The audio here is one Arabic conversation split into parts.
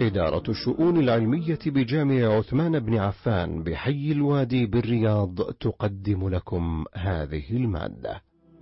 إدارة الشؤون العلمية بجامع عثمان بن عفان بحي الوادي بالرياض تقدم لكم هذه المادة.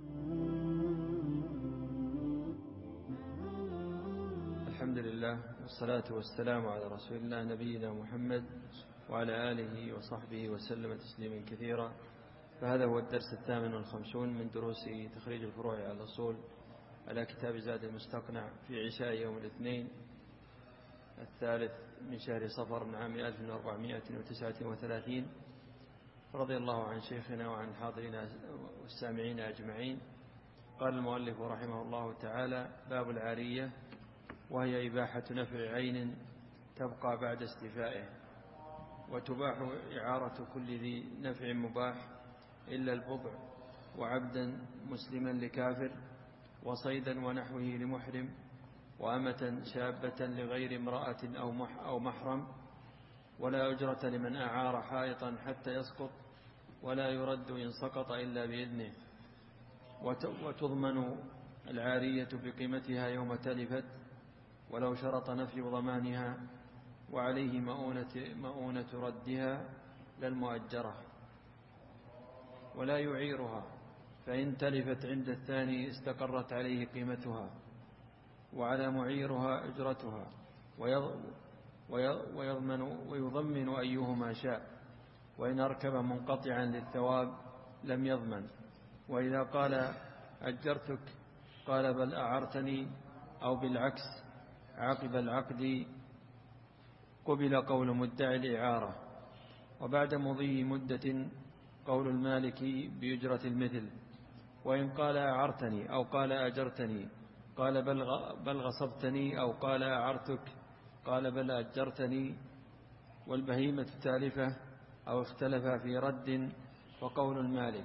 الحمد لله والصلاة والسلام على رسول الله نبينا محمد وعلى آله وصحبه وسلم تسليما كثيرا. فهذا هو الدرس 58 من دروس تخريج الفروع على الأصول على كتاب زاد المستقنع في عشاء يوم الاثنين الثالث من شهر صفر من عام 1439. رضي الله عن شيخنا وعن الحاضرين والسامعين أجمعين. قال المؤلف رحمه الله تعالى: باب العارية، وهي إباحة نفع عين تبقى بعد استيفائه، وتباح إعارة كل ذي نفع مباح إلا البضع، وعبدا مسلما لكافر، وصيدا ونحوه لمحرم، وأمة شابة لغير امرأة أو محرم. ولا أجرة لمن أعار حائطا حتى يسقط، ولا يرد إن سقط إلا بإذنه. وتضمن العارية بقيمتها يوم تلفت، ولو شرط نفي ضمانها، وعليه مؤونة ردها للمؤجرة. ولا يعيرها، فإن تلفت عند الثاني استقرت عليه قيمتها، وعلى معيرها أجرتها، ويضمن أيهما شاء. وإن أركب منقطعا للثواب لم يضمن. وإذا قال أجرتك قال بل أعرتني، أو بالعكس عقب العقد قبل قول مدعي الإعارة. وبعد مضي مدة قول المالك بأجرة المثل. وإن قال أعرتني أو قال أجرتني قال بل غصبتني، أو قال أعرتك قال بل أجرتني. والبهيمة تالفة أو اختلف في رد وقول المالك.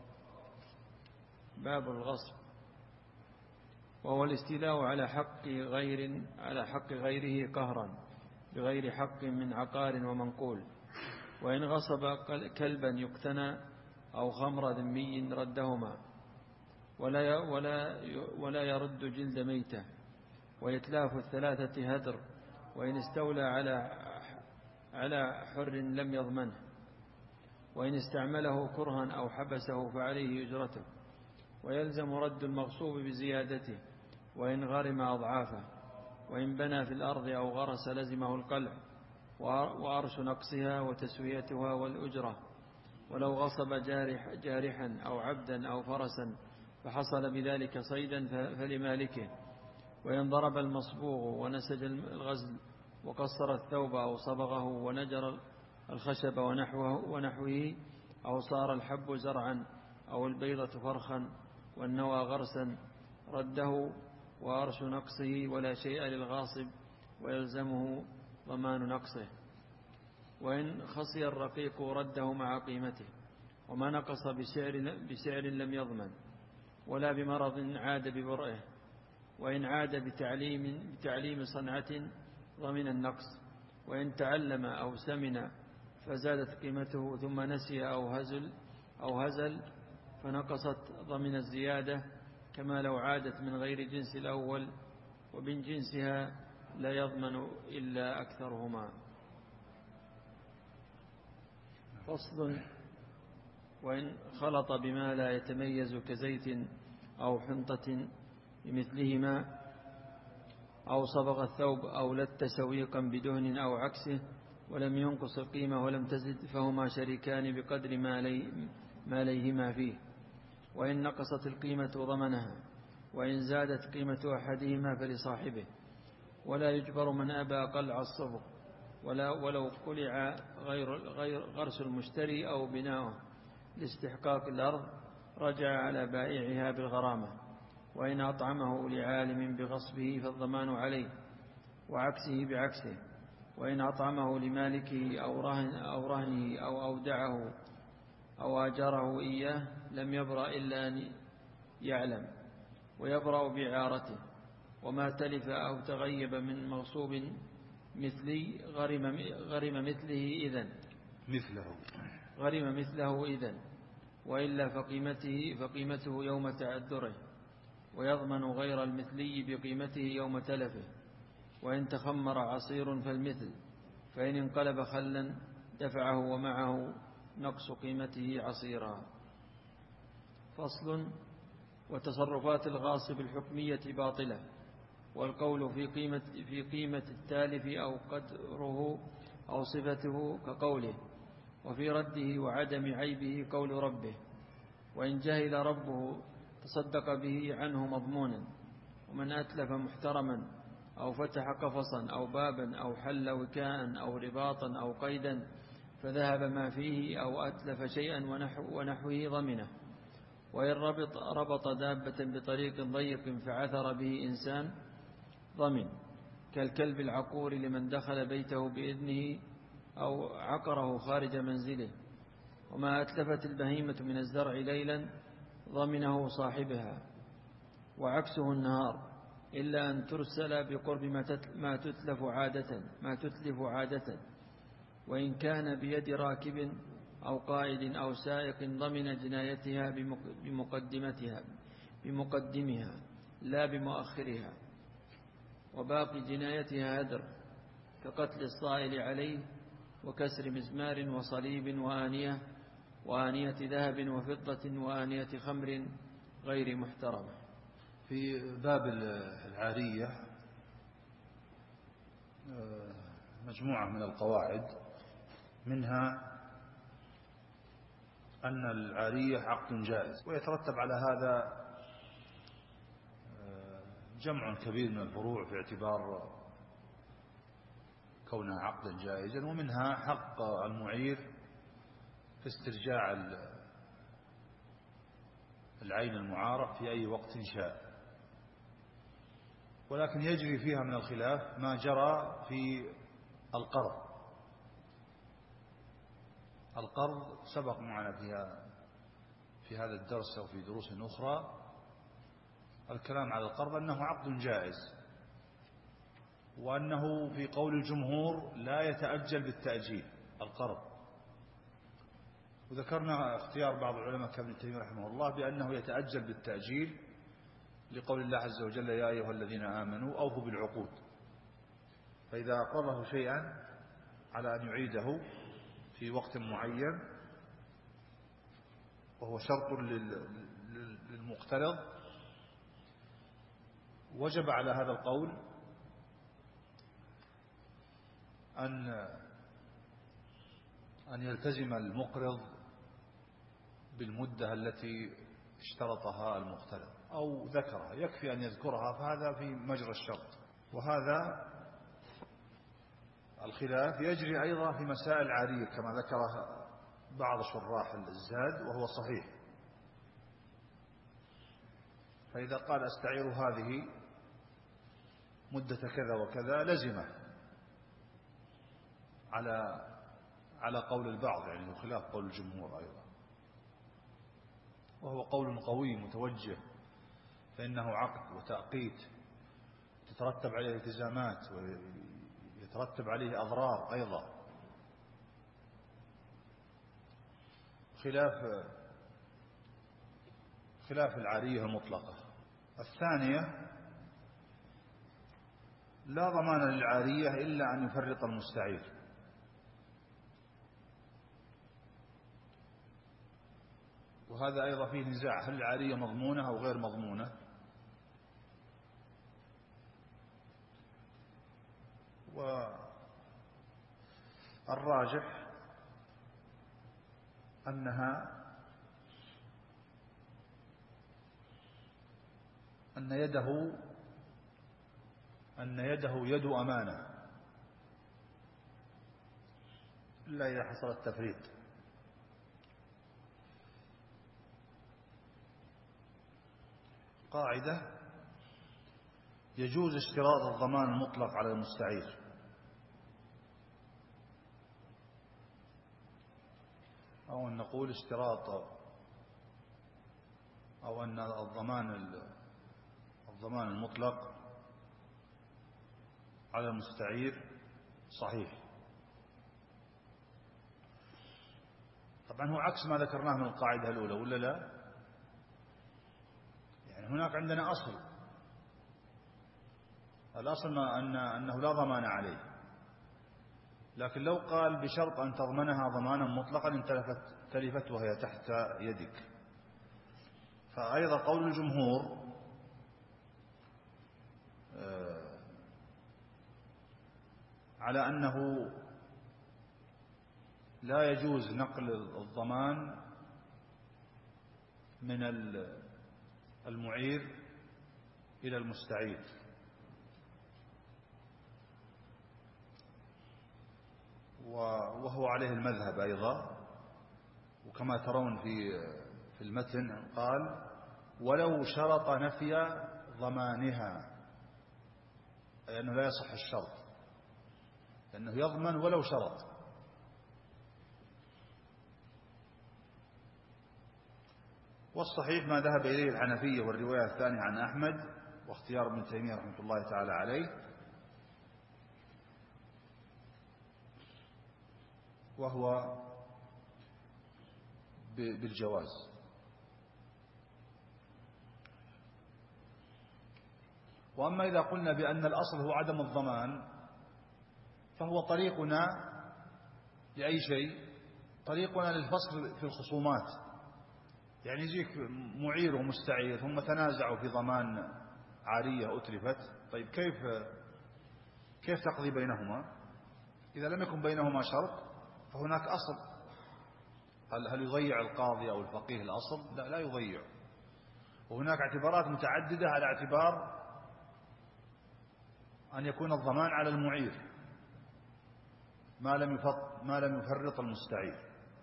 باب الغصب، وهو الاستيلاء على حق غيره قهرا بغير حق من عقار ومنقول. وإن غصب كلبا يقتنى أو خمر ذمي ردهما، ولا يرد جلد ميتة. وإتلاف الثلاثة هدر. وإن استولى على حر لم يضمنه. وإن استعمله كرها أو حبسه فعليه أجرته، ويلزم رد المغصوب بزيادته وإن غرم أضعافه. وإن بنى في الأرض أو غرس لزمه القلع، وأرش نقصها وتسويتها والأجرة. ولو غصب جارحا أو عبدا أو فرسا فحصل بذلك صيدا فلمالكه. وإن ضرب المصبوغ ونسج الغزل وقصر الثوب أو صبغه ونجر الخشب ونحوه، أو صار الحب زرعا أو البيضة فرخا والنوى غرسا، رده وأرش نقصه، ولا شيء للغاصب ويلزمه ضمان نقصه. وإن خصي الرقيق رده مع قيمته، وما نقص بسعر لم يضمن، ولا بمرض عاد ببرئه. وإن عاد بتعليم صنعة ضمن النقص. وإن تعلم أو سمن فزادت قيمته ثم نسي أو هزل فنقصت ضمن الزيادة، كما لو عادت من غير جنس الأول، ومن جنسها لا يضمن إلا أكثرهما. فصل. وإن خلط بما لا يتميز كزيت أو حنطة بمثلهما، أو صبغ الثوب أو لت سويقا بدهن أو عكسه ولم ينقص القيمة ولم تزد، فهما شريكان بقدر ما ليهما فيه. وإن نقصت القيمة ضمنها، وإن زادت قيمة أحدهما فلصاحبه. ولا يجبر من أبى قلع الصبغ، ولو قلع غير غرس المشتري أو بناؤه لاستحقاق الأرض رجع على بائعها بالغرامة. وإن أطعمه لعالم بغصبه فالضمان عليه، وعكسه بعكسه. وإن أطعمه لمالكه أو رهنه أو أودعه أو آجره إياه لم يبرأ إلا أن يعلم، ويبرأ بإعارته. وما تلف أو تغيب من مغصوب مثلي غرم مثله إذن، وإلا فقيمته يوم تعذره، ويضمن غير المثلي بقيمته يوم تلفه. وإن تخمر عصير فالمثل، فإن انقلب خلا دفعه ومعه نقص قيمته عصيرا. فصل. وتصرفات الغاصب الحكمية باطلة، والقول في قيمة التالف أو قدره أو صفته كقوله، وفي رده وعدم عيبه قول ربه، وإن جهل ربه تصدق به عنه مضمونا. ومن أتلف محترما أو فتح قفصا أو بابا أو حل وكاء أو رباطا أو قيدا فذهب ما فيه أو أتلف شيئا ونحوه ضمنه. وإن ربط دابة بطريق ضيق فعثر به إنسان ضمن، كالكلب العقور لمن دخل بيته بإذنه أو عقره خارج منزله. وما أتلفت البهيمة من الزرع ليلا ضمنه صاحبها، وعكسه النهار، إلا أن ترسل بقرب ما تتلف عادة. وإن كان بيد راكب أو قائد أو سائق ضمن جنايتها بمقدمها لا بمؤخرها، وباقي جنايتها هدر، كقتل الصائل عليه وكسر مزمار وصليب وآنية ذهب وفضة وآنية خمر غير محترمة. في باب العارية مجموعة من القواعد، منها أن العارية عقد جائز، ويترتب على هذا جمع كبير من الفروع في اعتبار كونها عقدا جائزا. ومنها حق المعير في استرجاع العين المعارة في أي وقت شاء، ولكن يجري فيها من الخلاف ما جرى في القرض. القرض سبق معنا في هذا الدرس أو في دروس أخرى الكلام على القرض أنه عقد جائز، وأنه في قول الجمهور لا يتأجل بالتأجيل القرض. وذكرنا اختيار بعض العلماء كابن تيمية رحمه الله بأنه يتأجل بالتأجيل لقول الله عز وجل يا أيها الذين آمنوا أوفوا بالعقود، فإذا أقره شيئا على أن يعيده في وقت معين وهو شرط للمقترض وجب على هذا القول أن يلتزم المقرض بالمدة التي اشترطها المقترض أو ذكرها، يكفي أن يذكرها، فهذا في مجرى الشرط. وهذا الخلاف يجري أيضا في مسائل عارية كما ذكره بعض شراح الزاد، وهو صحيح. فإذا قال أستعير هذه مدة كذا وكذا لزمه على قول البعض، يعني وخلاف قول الجمهور أيضا، وهو قول قوي متوجه، فإنه عقد وتأقيت تترتب عليه التزامات ويترتب عليه أضرار أيضا، خلاف العارية المطلقة. الثانية لا ضمان للعارية إلا أن يفرط المستعير، وهذا أيضا فيه نزاع، هل العارية مضمونة أو غير مضمونة؟ والراجح أن يده يد أمانة إلا إذا حصل التفريط. قاعدة: يجوز اشتراط الضمان المطلق على المستعير، أو أن نقول اشتراط أو أن الضمان المطلق على المستعير صحيح. طبعا هو عكس ما ذكرناه من القاعدة الأولى، ولا لا؟ يعني هناك عندنا أصل الأصل أنه لا ضمان عليه، لكن لو قال بشرط أن تضمنها ضمانا مطلقا إن تلفت وهي تحت يدك. فأيضا قول الجمهور على أنه لا يجوز نقل الضمان من المعير إلى المستعير، وهو عليه المذهب أيضا. وكما ترون في المتن قال ولو شرط نفي ضمانها، أي أنه لا يصح الشرط، لأنه يضمن ولو شرط. والصحيح ما ذهب إليه الحنفية والرواية الثانية عن أحمد واختيار ابن تيمية رحمة الله تعالى عليه، وهو بالجواز. وأما إذا قلنا بأن الأصل هو عدم الضمان، فهو طريقنا لأي شيء، طريقنا للفصل في الخصومات. يعني يجيك معير ومستعير هم تنازعوا في ضمان عارية أتلفت، طيب كيف تقضي بينهما؟ إذا لم يكن بينهما شرط فهناك أصل. هل يضيع القاضي أو الفقيه الأصل؟ لا يضيع. وهناك اعتبارات متعددة على اعتبار أن يكون الضمان على المعير ما لم يفرط المستعير.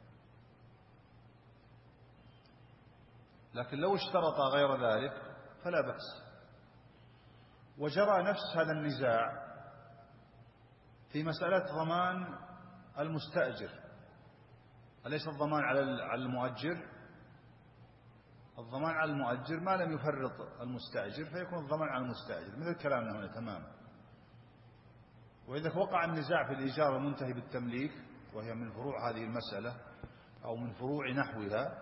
لكن لو اشترط غير ذلك فلا بأس. وجرى نفس هذا النزاع في مسألة ضمان المستأجر. أليس الضمان على المؤجر؟ الضمان على المؤجر ما لم يفرط المستأجر فيكون الضمان على المستأجر، مثل كلامنا هنا تماما. وإذا وقع النزاع في الإيجار المنتهي بالتمليك، وهي من فروع هذه المسألة أو من فروع نحوها،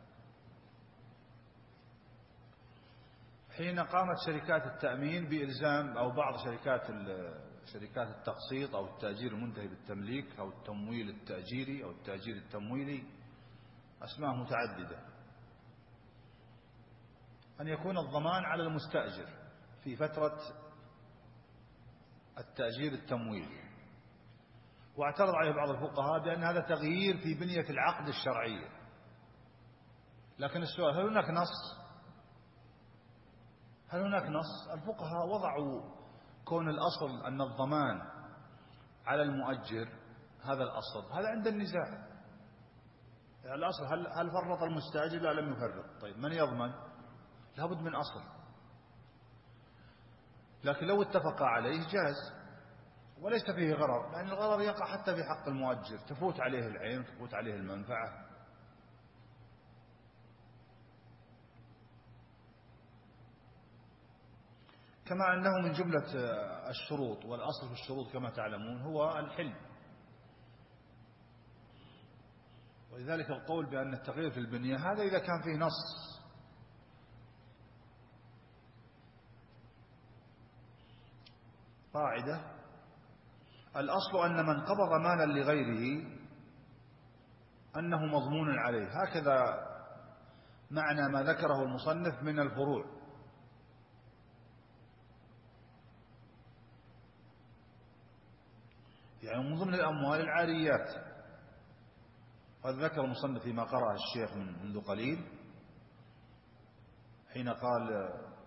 حين قامت شركات التأمين بإلزام أو بعض شركات التقسيط أو التأجير المنتهي بالتمليك أو التمويل التأجيري أو التأجير التمويلي، أسماء متعددة، أن يكون الضمان على المستأجر في فترة التأجير التمويلي. واعترض عليه بعض الفقهاء بأن هذا تغيير في بنية العقد الشرعية. لكن السؤال، هل هناك نص؟ الفقهاء وضعوا كون الأصل أن الضمان على المؤجر، هذا الأصل، هذا عند النزاع. يعني الأصل هل فرط المستأجر؟ لا، لم يفرط. طيب من يضمن؟ لابد من أصل. لكن لو اتفق عليه جاز وليس فيه غرر، لأن الغرر يقع حتى في حق المؤجر، تفوت عليه العين وتفوت عليه المنفعة. كما أنه من جملة الشروط، والأصل في الشروط كما تعلمون هو الحلم. ولذلك القول بأن التغيير في البنية هذا إذا كان فيه نص. قاعدة: الأصل أن من قبض مالا لغيره أنه مضمون عليه. هكذا معنى ما ذكره المصنف من الفروع. يعني من ضمن الأموال العاريات. قد ذكر المصنف فيما قرأه الشيخ منذ قليل حين قال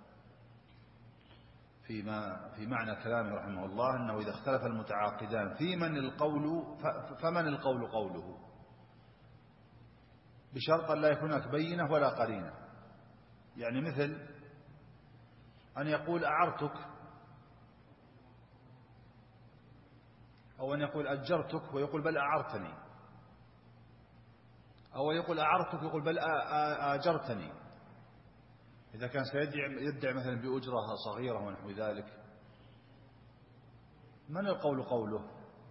في معنى كلامه رحمه الله أنه إذا اختلف المتعاقدان فمن القول قوله، بشرط أن لا يكون هناك بينة ولا قرينة. يعني مثل أن يقول أعرتك، أو أن يقول أجرتك ويقول بل أعرتني، أو يقول أعرتك يقول بل آجرتني. إذا كان سيدعي مثلا بأجرة صغيرة ونحو ذلك، من القول قوله؟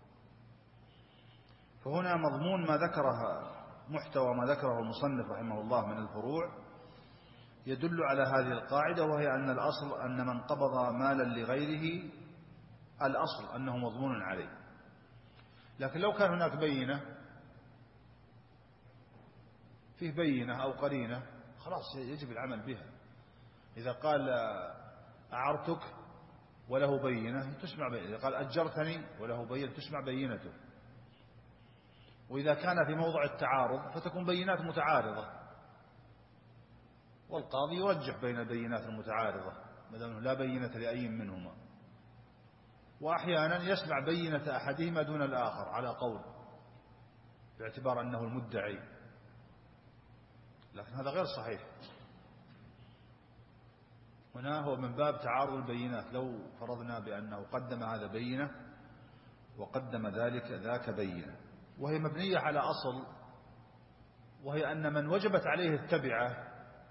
فهنا مضمون ما ذكره، محتوى ما ذكره المصنف رحمه الله من الفروع، يدل على هذه القاعدة، وهي أن الأصل أن من قبض مالا لغيره الأصل أنه مضمون عليه. لكن لو كان هناك بينة، فيه بينة أو قرينة، خلاص يجب العمل بها. إذا قال أعرتك وله بينة تسمع بينة، إذا قال أجرتني وله بينة تسمع بينته. وإذا كان في موضع التعارض فتكون بينات متعارضة، والقاضي يرجح بين البينات المتعارضة ما دام لا بينة لأي منهما. وأحيانا يسمع بينة أحدهما دون الآخر على قول، باعتبار أنه المدعي، لكن هذا غير صحيح. هنا هو من باب تعارض البينات. لو فرضنا بأنه قدم هذا بينة وقدم ذاك بينة، وهي مبنية على أصل، وهي أن من وجبت عليه التبعة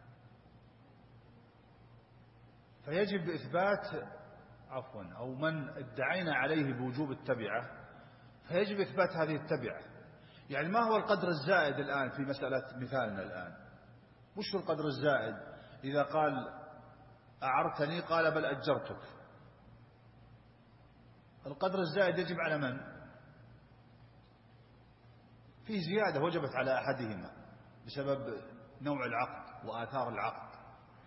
فيجب إثبات أو من ادعينا عليه بوجوب التبعة فيجب إثبات هذه التبعة. يعني ما هو القدر الزائد الآن في مسألة مثالنا الآن؟ وش هو القدر الزائد؟ إذا قال أعرتني قال بل أجرتك، القدر الزائد يجب على من؟ فيه زيادة وجبت على أحدهما بسبب نوع العقد وآثار العقد.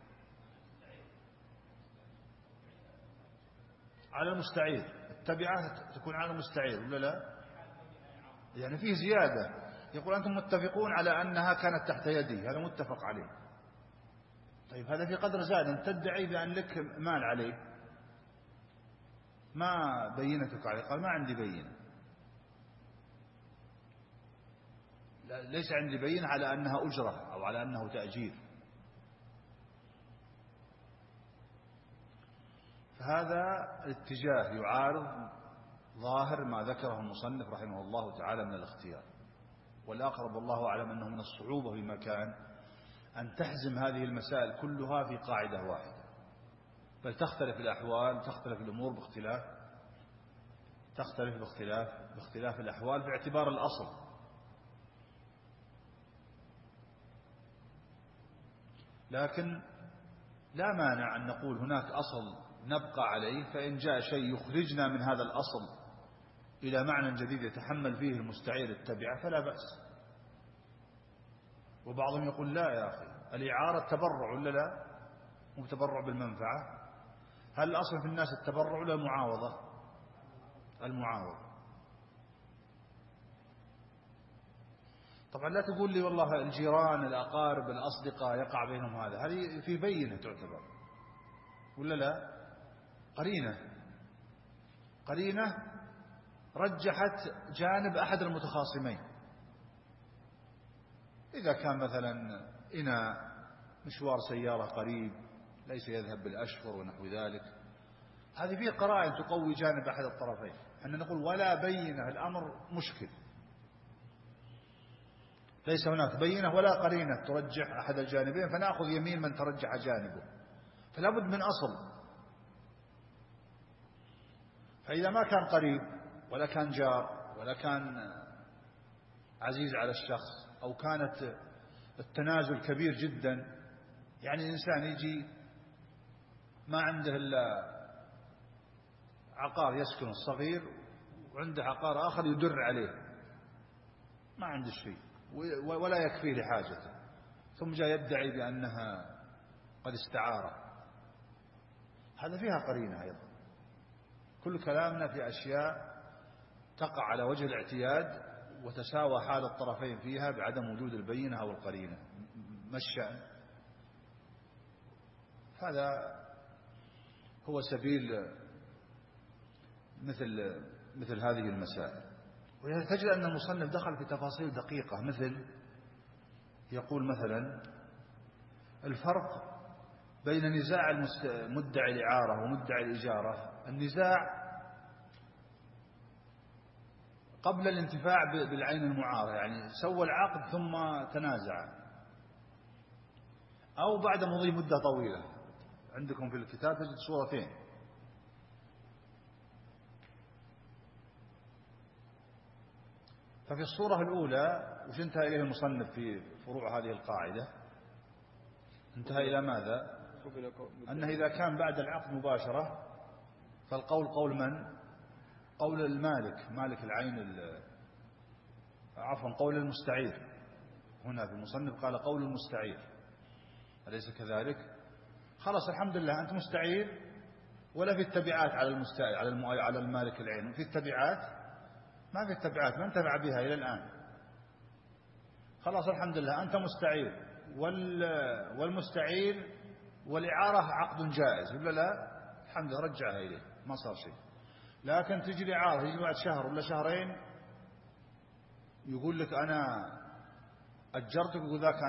على المستعير، التبعة تكون على المستعير ولا لا؟ يعني فيه زيادة. يقول أنتم متفقون على أنها كانت تحت يدي، هذا متفق عليه. طيب هذا في قدر زائد، أن تدعي بأن لك مال عليه، ما بينتك عليه؟ قال ما عندي بينة، ليس عندي بينة على أنها أجرة أو على أنه تأجير. فهذا الاتجاه يعارض ظاهر ما ذكره المصنف رحمه الله تعالى من الاختيار. والأقرب والله أعلم أنه من الصعوبة في مكان أن تحزم هذه المسائل كلها في قاعدة واحدة، بل تختلف الأحوال، تختلف الأمور باختلاف الأحوال باعتبار الأصل. لكن لا مانع أن نقول هناك أصل نبقى عليه، فإن جاء شيء يخرجنا من هذا الأصل إلى معنى جديد يتحمل فيه المستعير التبعة فلا بأس. وبعضهم يقول لا يا أخي، الإعارة تبرع ولا لا؟ مو تبرع بالمنفعة؟ هل الأصل في الناس التبرع ولا المعاوضة؟ المعاوضة. طبعا لا تقول لي والله الجيران الأقارب الأصدقاء يقع بينهم هذه في بينة تعتبر ولا لا؟ قرينة رجحت جانب أحد المتخاصمين. إذا كان مثلا إناء مشوار سيارة قريب ليس يذهب بالأشهر ونحو ذلك، هذه فيه قرائن تقوي جانب أحد الطرفين. أن نقول ولا بينة، الأمر مشكل، ليس هناك بينة ولا قرينة ترجح أحد الجانبين، فنأخذ يمين من ترجح جانبه. فلا بد من أصل. فإذا ما كان قريب ولا كان جار ولا كان عزيز على الشخص، أو كانت التنازل كبير جدا، يعني الإنسان يجي ما عنده إلا عقار يسكن الصغير وعنده عقار آخر يدر عليه، ما عنده شيء ولا يكفيه لحاجته، ثم جاء يدعي بأنها قد استعار، هذا فيها قرينة أيضا. كل كلامنا في أشياء تقع على وجه الاعتياد وتساوى حال الطرفين فيها بعدم وجود البينة أو القرينة. ما الشأن؟ هذا هو سبيل مثل هذه المسائل. وتجد أن المصنف دخل في تفاصيل دقيقة، مثل يقول مثلا الفرق بين نزاع مدعي الإعارة ومدعي الإجارة. النزاع قبل الانتفاع بالعين المعارة، يعني سوى العقد ثم تنازع، أو بعد مضي مدة طويلة. عندكم في الكتاب تجد صورتين، ففي الصورة الأولى وش انتهى إليه المصنف في فروع هذه القاعدة، انتهى إلى ماذا؟ أنه إذا كان بعد العقد مباشرة فالقول قول من؟ قول المالك، مالك العين، عفوا قول المستعير. هنا في المصنف قال قول المستعير، أليس كذلك؟ خلاص الحمد لله أنت مستعير ولا في التبعات على المستعير على المالك العين، في التبعات ما في التبعات، ما انتفع بها إلى الآن. خلاص الحمد لله أنت مستعير، والمستعير والإعارة عقد جائز ولا لا؟ الحمد لله رجعها إليه ما صار شيء. لكن تجي الإعارة يجي بعد شهر ولا شهرين يقول لك أنا أجرتك، يقول ذاك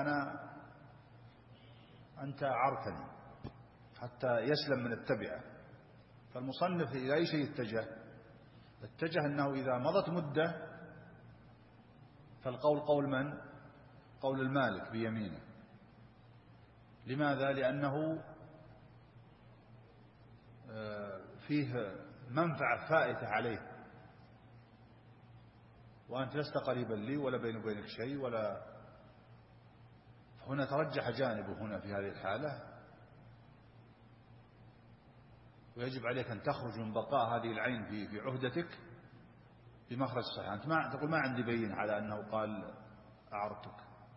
أنت أعرتني حتى يسلم من التبعة. فالمصنف إلى أي شيء اتجه أنه إذا مضت مدة فالقول قول من؟ قول المالك بيمينه. لماذا؟ لأنه فيه منفعة فائتة عليه، وأنت لست قريبا لي ولا بيني وبينك شيء، ولا هنا ترجح جانبه هنا في هذه الحالة، ويجب عليك أن تخرج من بقاء هذه العين في عهدتك بمخرج صحيح. أنت ما تقول ما عندي بين على أنه قال أعرتك،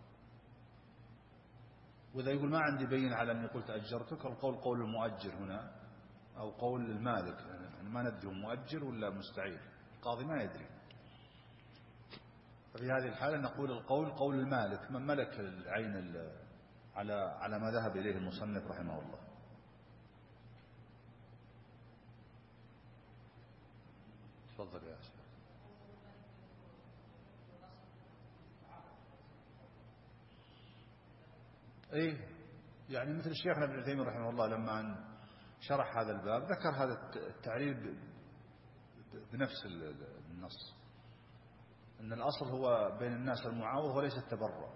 وإذا يقول ما عندي بين على أني قلت أجرتك، القول قول المؤجر هنا أو قول المالك، يعني ما ندري مؤجر ولا مستعير، القاضي ما يدري. ففي هذه الحالة نقول القول قول المالك، من ملك العين على ما ذهب إليه المصنف رحمه الله. تفضل يا شيخ. ايه يعني مثل الشيخ ابن عثيمين رحمه الله لما شرح هذا الباب ذكر هذا التعليل بنفس النص، ان الاصل هو بين الناس المعاوضة وليس التبرع.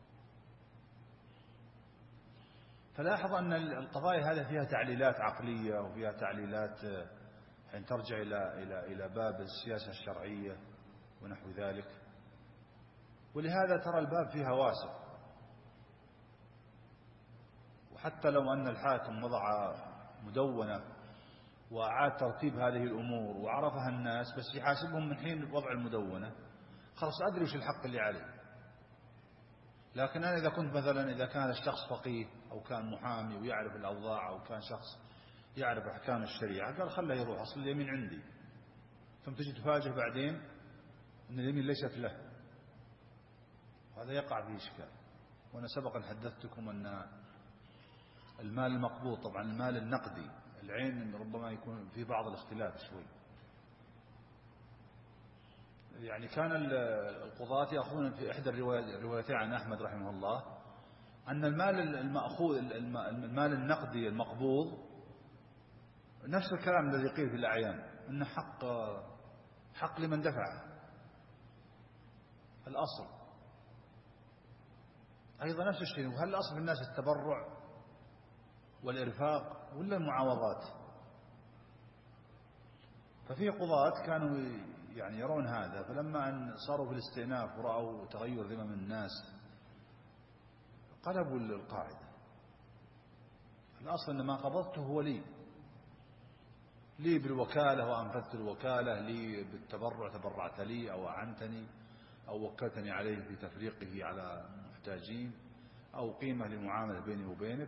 فلاحظ ان القضايا هذه فيها تعليلات عقلية وفيها تعليلات حين ترجع الى باب السياسة الشرعية ونحو ذلك، ولهذا ترى الباب فيها واسع. وحتى لو أن الحاكم وضع مدونة وأعاد ترتيب هذه الأمور وعرفها الناس، بس يحاسبهم من حين وضع المدونة، خلاص أدري وش الحق اللي عليه. لكن أنا إذا كنت مثلا إذا كان الشخص فقيه أو كان محامي ويعرف الأوضاع أو كان شخص يعرف أحكام الشريعة، قال خله يروح، أصل اليمين عندي، ثم تجي تفاجئ بعدين أن اليمين ليست له، وهذا يقع فيه إشكال. وأنا سبقا حدثتكم أن المال المقبوض، طبعا المال النقدي العين ربما يكون في بعض الاختلاف شوي. يعني كان القضاة يأخذون في إحدى الروايتين عن أحمد رحمه الله أن المال المأخوذ المال النقدي المقبوض نفس الكلام الذي قيل في الأعيان، أنه حق لمن دفعه. الأصل أيضا نفس الشيء. وهل الأصل في الناس التبرع والإرفاق ولا المعاوضات؟ ففي قضاة كانوا يعني يرون هذا، فلما أن صاروا في الاستئناف ورأوا تغير ذمم الناس قلبوا القاعدة. الأصل أن ما قبضته هو لي بالوكالة وأنفذت الوكالة، لي بالتبرع تبرعت لي أو أعنتني أو وكلتني عليه في تفريقه على المحتاجين أو قيمة لمعاملة بيني وبينك.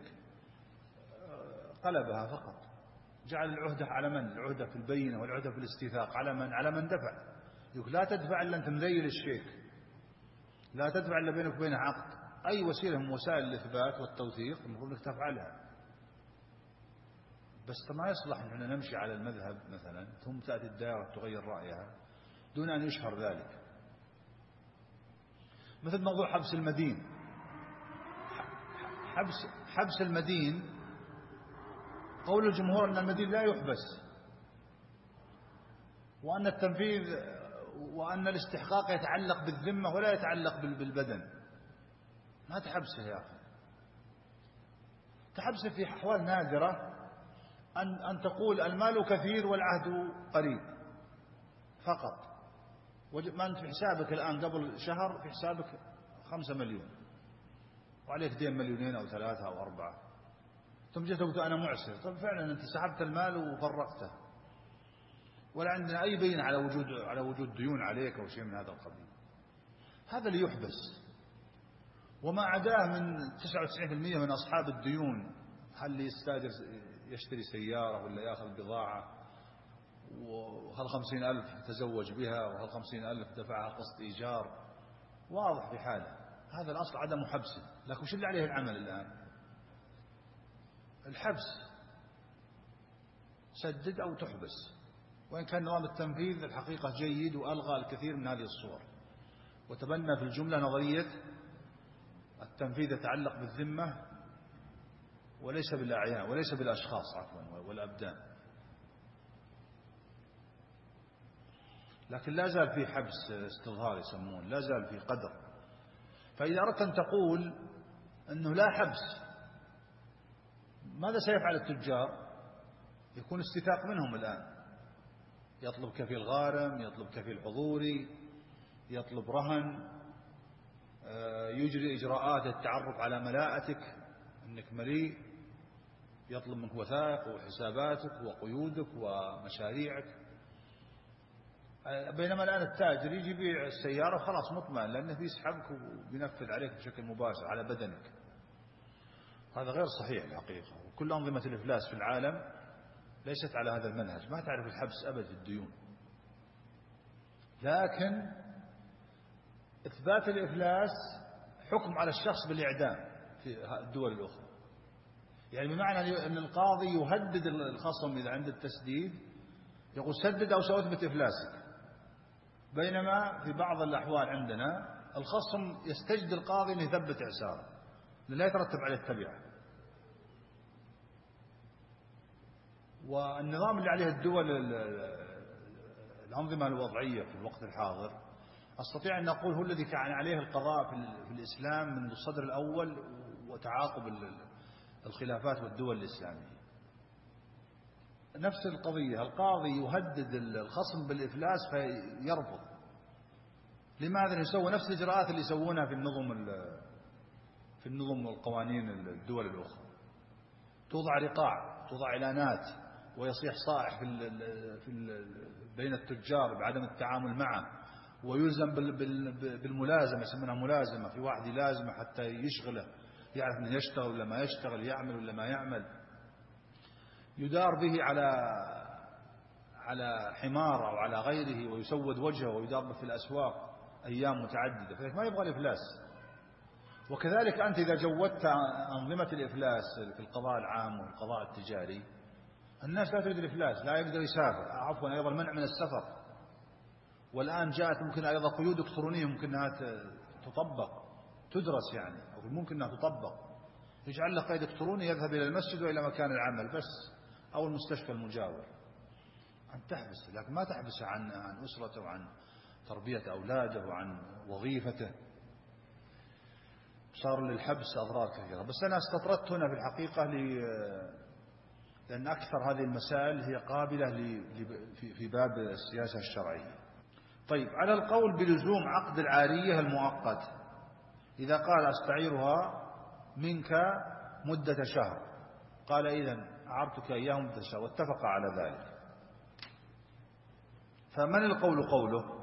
قلبها فقط، جعل العهدة على من؟ العهدة في البينة والعهدة في الاستيثاق على من؟ على من دفع. يقول لا تدفع إلا أنت مذيل الشيك، لا تدفع إلا بينك وبينه عقد. أي وسيلة من وسائل الإثبات والتوثيق المفروض أنك تفعلها. بس ما يصلح أن نمشي على المذهب مثلا ثم تأتي الدائرة تغير رأيها دون أن يشهر ذلك. مثل موضوع حبس المدين. حبس المدين قول الجمهور أن المدين لا يحبس، وأن التنفيذ وأن الاستحقاق يتعلق بالذمة ولا يتعلق بالبدن. ما تحبسه يا أخي، تحبسه في أحوال نادرة، أن تقول المال كثير والعهد قريب فقط. ما أنت في حسابك الآن قبل شهر في حسابك 5 مليون، وعليك دين 2 أو 3 أو 4، ثم جيت قلت أنا معسر. طب فعلا أنت سحبت المال وفرقته، ولا عندنا أي بينة على وجود ديون عليك أو شيء من هذا القبيل. هذا اللي يحبس. وما عداه من 99% من أصحاب الديون، هل يستأجر يشتري سيارة ولا يأخذ بضاعة، وهل 50,000 تزوج بها، وهل 50,000 دفعها قسط إيجار، واضح في حاله. هذا الأصل عدم حبسه. لكن وش اللي عليه العمل الآن؟ الحبس. سدد أو تحبس. وإن كان نظام التنفيذ الحقيقة جيد وألغى الكثير من هذه الصور، وتبنى في الجملة نظرية التنفيذ يتعلق بالذمة وليس بالأعيان، وليس بالأشخاص عفوا والأبدان. لكن لا زال في حبس استظهار يسمون، لا زال في قدر. فإذا أردت أن تقول أنه لا حبس، ماذا سيفعل التجار؟ يكون استيثاق منهم الآن، يطلب كفيل غارم، يطلب كفيل حضوري، يطلب رهن، يجري إجراءات التعرف على ملاءتك أنك مليء، يطلب منك وثائق وحساباتك وقيودك ومشاريعك. بينما الآن التاجر يجي يبيع السيارة خلاص مطمئن، لأنه بيسحبك وبينفذ عليك بشكل مباشر على بدنك. هذا غير صحيح الحقيقة. وكل أنظمة الإفلاس في العالم ليست على هذا المنهج، ما تعرف الحبس أبد في الديون. لكن إثبات الإفلاس حكم على الشخص بالإعدام في الدول الأخرى. يعني بمعنى أن القاضي يهدد الخصم إذا عند التسديد، يقول سدد أو سأثبت إفلاسك. بينما في بعض الأحوال عندنا الخصم يستجد القاضي أن يثبت إعساره، لا يترتب عليه التبعة. والنظام اللي عليه الدول الأنظمة الوضعية في الوقت الحاضر، أستطيع أن أقول هو الذي كان عليه القضاء في الإسلام منذ الصدر الأول، وتعاقب الخلافات والدول الإسلامية. نفس القضية، القاضي يهدد الخصم بالإفلاس فيرفض. لماذا؟ يسوي نفس الإجراءات اللي يسوونها في النظم والقوانين الدول الأخرى. توضع رقاع، توضع إعلانات، ويصيح صائح بين التجار بعدم التعامل معه، ويلزم بالملازمة، يسمونها ملازمة، في واحد يلازمه حتى يشغله، يعرف أنه يشتغل ولا ما يشتغل، يعمل ولا ما يعمل. يدار به على حمار أو على غيره، ويسود وجهه ويدار به في الأسواق أيام متعددة، فما يبغى الإفلاس. وكذلك أنت إذا جودت أنظمة الإفلاس في القضاء العام والقضاء التجاري، الناس لا تريد الإفلاس، لا يقدر يسافر، عفوا أيضا المنع من السفر. والآن جاءت ممكن أيضا قيود إلكترونية ممكن أنها تطبق، تدرس يعني، أو ممكن أنها تطبق. يجعل لك قيد إلكتروني يذهب إلى المسجد وإلى مكان العمل بس، أو المستشفى المجاور. أن تحبس، لكن ما تحبس عن أسرته وعن تربية أولاده وعن وظيفته. صار للحبس أضرار كثيرة. بس أنا استطردت هنا في الحقيقة لأن أكثر هذه المسائل هي قابلة في باب السياسة الشرعية. طيب، على القول بلزوم عقد العارية المؤقت، إذا قال أستعيرها منك مدة شهر، قال إذن أعرتك إياه مدة شهر، واتفق على ذلك، فمن القول قوله؟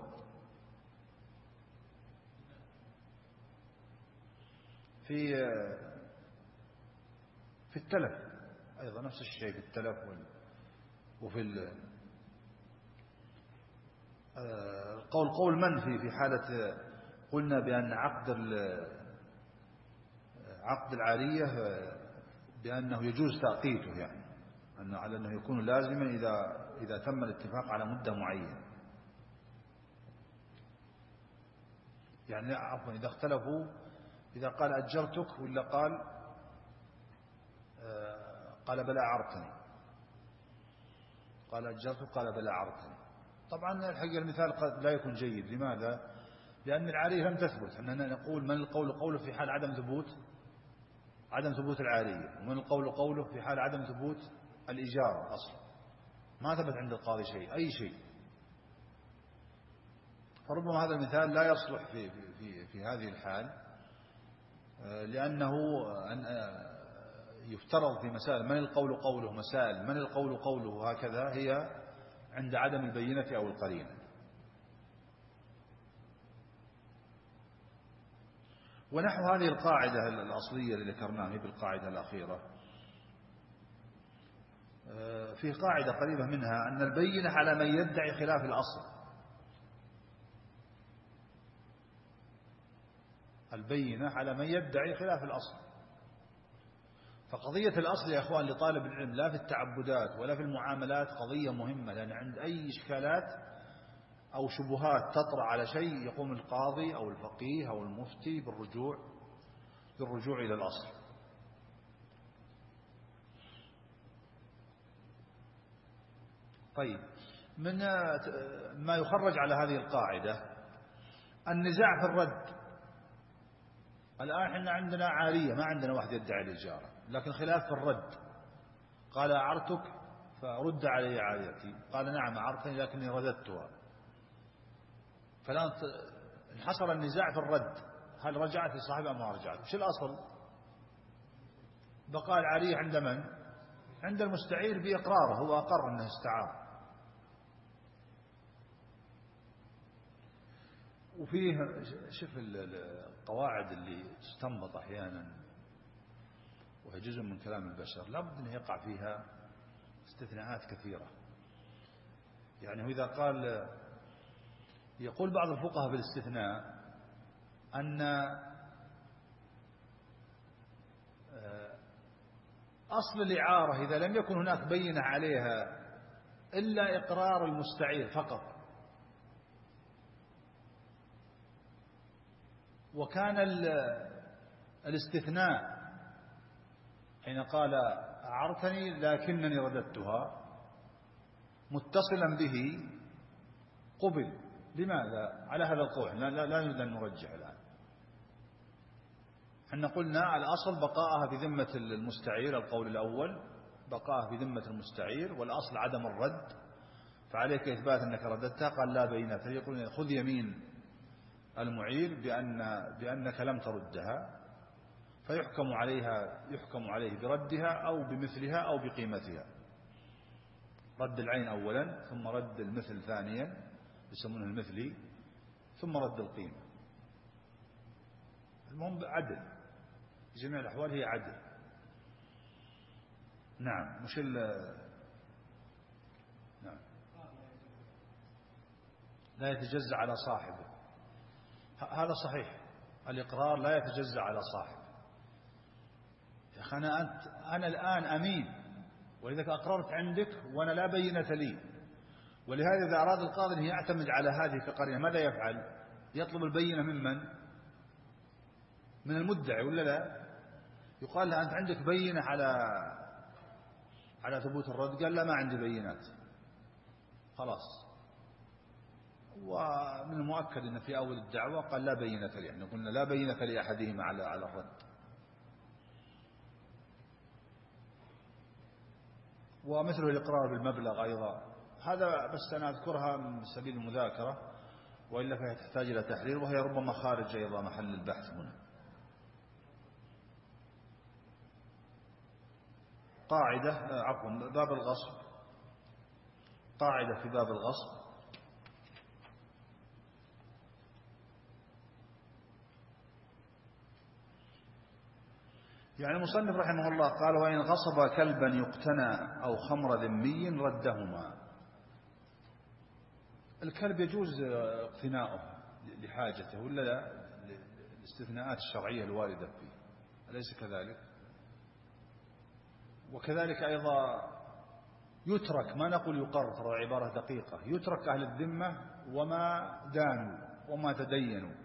في التلف أيضا نفس الشيء، في التلف وفي القول قول من في حالة قلنا بأن عقد العارية بأنه يجوز تأقيته، يعني على أنه يكون لازما إذا تم الاتفاق على مدة معينة. يعني عفوا إذا اختلفوا، إذا قال أجرتك ولا قال بلا أعرتني، قال أجرتك قال بلا أعرتني. طبعا الحقيقة المثال قد لا يكون جيد. لماذا؟ لأن العارية لم تثبت. أننا نقول من القول قوله في حال عدم ثبوت العارية، ومن القول قوله في حال عدم ثبوت الإجارة أصلا. ما ثبت عند القاضي شيء، أي شيء. فربما هذا المثال لا يصلح في هذه الحال، لأنه يفترض في مسائل من القول قوله، مسائل من القول قوله هكذا هي عند عدم البينة أو القرينة. ونحو هذه القاعدة الأصلية اللي ذكرناها هي بالقاعدة الأخيرة، في قاعدة قريبة منها أن البينة على من يدعي خلاف الأصل. البينة على من يدعي خلاف الأصل. فقضية الأصل يا أخوان لطالب العلم لا في التعبدات ولا في المعاملات قضية مهمة، لأن عند أي إشكالات أو شبهات تطرأ على شيء يقوم القاضي أو الفقيه أو المفتي بالرجوع إلى الأصل. طيب، من ما يخرج على هذه القاعدة النزاع في الرد. الآن احنا عندنا عارية، ما عندنا واحد يدعي الإجارة، لكن خلاف في الرد. قال أعرتك فرد علي عاريتي، قال نعم أعرتني لكني رددتها. فالآن انحصر النزاع في الرد، هل رجعت لصاحبها أم ما رجعت؟ وش الأصل؟ بقاء العارية عند من؟ عند المستعير بإقراره، هو أقر أنه استعار. وفيه شوف القواعد اللي تستنبط أحيانا وهي جزء من كلام البشر لابد أن يقع فيها استثناءات كثيرة. يعني إذا قال، يقول بعض الفقهاء بالاستثناء أن أصل الإعارة إذا لم يكن هناك بينة عليها إلا إقرار المستعير فقط، وكان الاستثناء حين قال أعرتني لكنني رددتها متصلا به قبل. لماذا؟ على هذا القول لا نريد أن نرجح الآن. احنا قلنا الأصل بقاءها بذمة المستعير، القول الأول بقاءها بذمة المستعير، والأصل عدم الرد، فعليك إثبات أنك رددتها. قال لا بينة، يقول خذ يمين المعير بأنك لم تردها، فيحكم عليه بردها أو بمثلها أو بقيمتها. رد العين أولا، ثم رد المثل ثانيا يسمونه المثلي، ثم رد القيمة. المهم عدل في جميع الأحوال، هي عدل. نعم. مش نعم. لا يتجزأ على صاحبه، هذا صحيح. الإقرار لا يتجزأ على صاحبه. يا أخي أنا الآن أمين، ولذلك أقررت عندك وأنا لا بينة لي. ولهذا إذا أراد القاضي أن يعتمد على هذه كقرينة ماذا يفعل؟ يطلب البينة من المدعي ولا لا؟ يقال له أنت عندك بينة على ثبوت الرد؟ قال لا ما عندي بينات. خلاص. ومن المؤكد أن في أول الدعوة قال لا بينة لي، يعني قلنا لا بينة لأحدهما على الرد. ومثل الإقرار بالمبلغ أيضا، هذا بس أنا أذكرها من سبيل المذاكرة، وإلا فهي تحتاج إلى تحرير، وهي ربما خارج أيضا محل البحث هنا. باب الغصب. قاعدة في باب الغصب: يعني المصنف رحمه الله قال: وإن غصب كلبا يقتنى أو خمر ذمي ردهما. الكلب يجوز اقتناؤه لحاجته ولا لا؟ الاستثناءات الشرعية الواردة فيه، أليس كذلك؟ وكذلك أيضا يترك، ما نقول يقر، ترى عبارة دقيقة، يترك أهل الذمة وما دانوا وما تدينوا،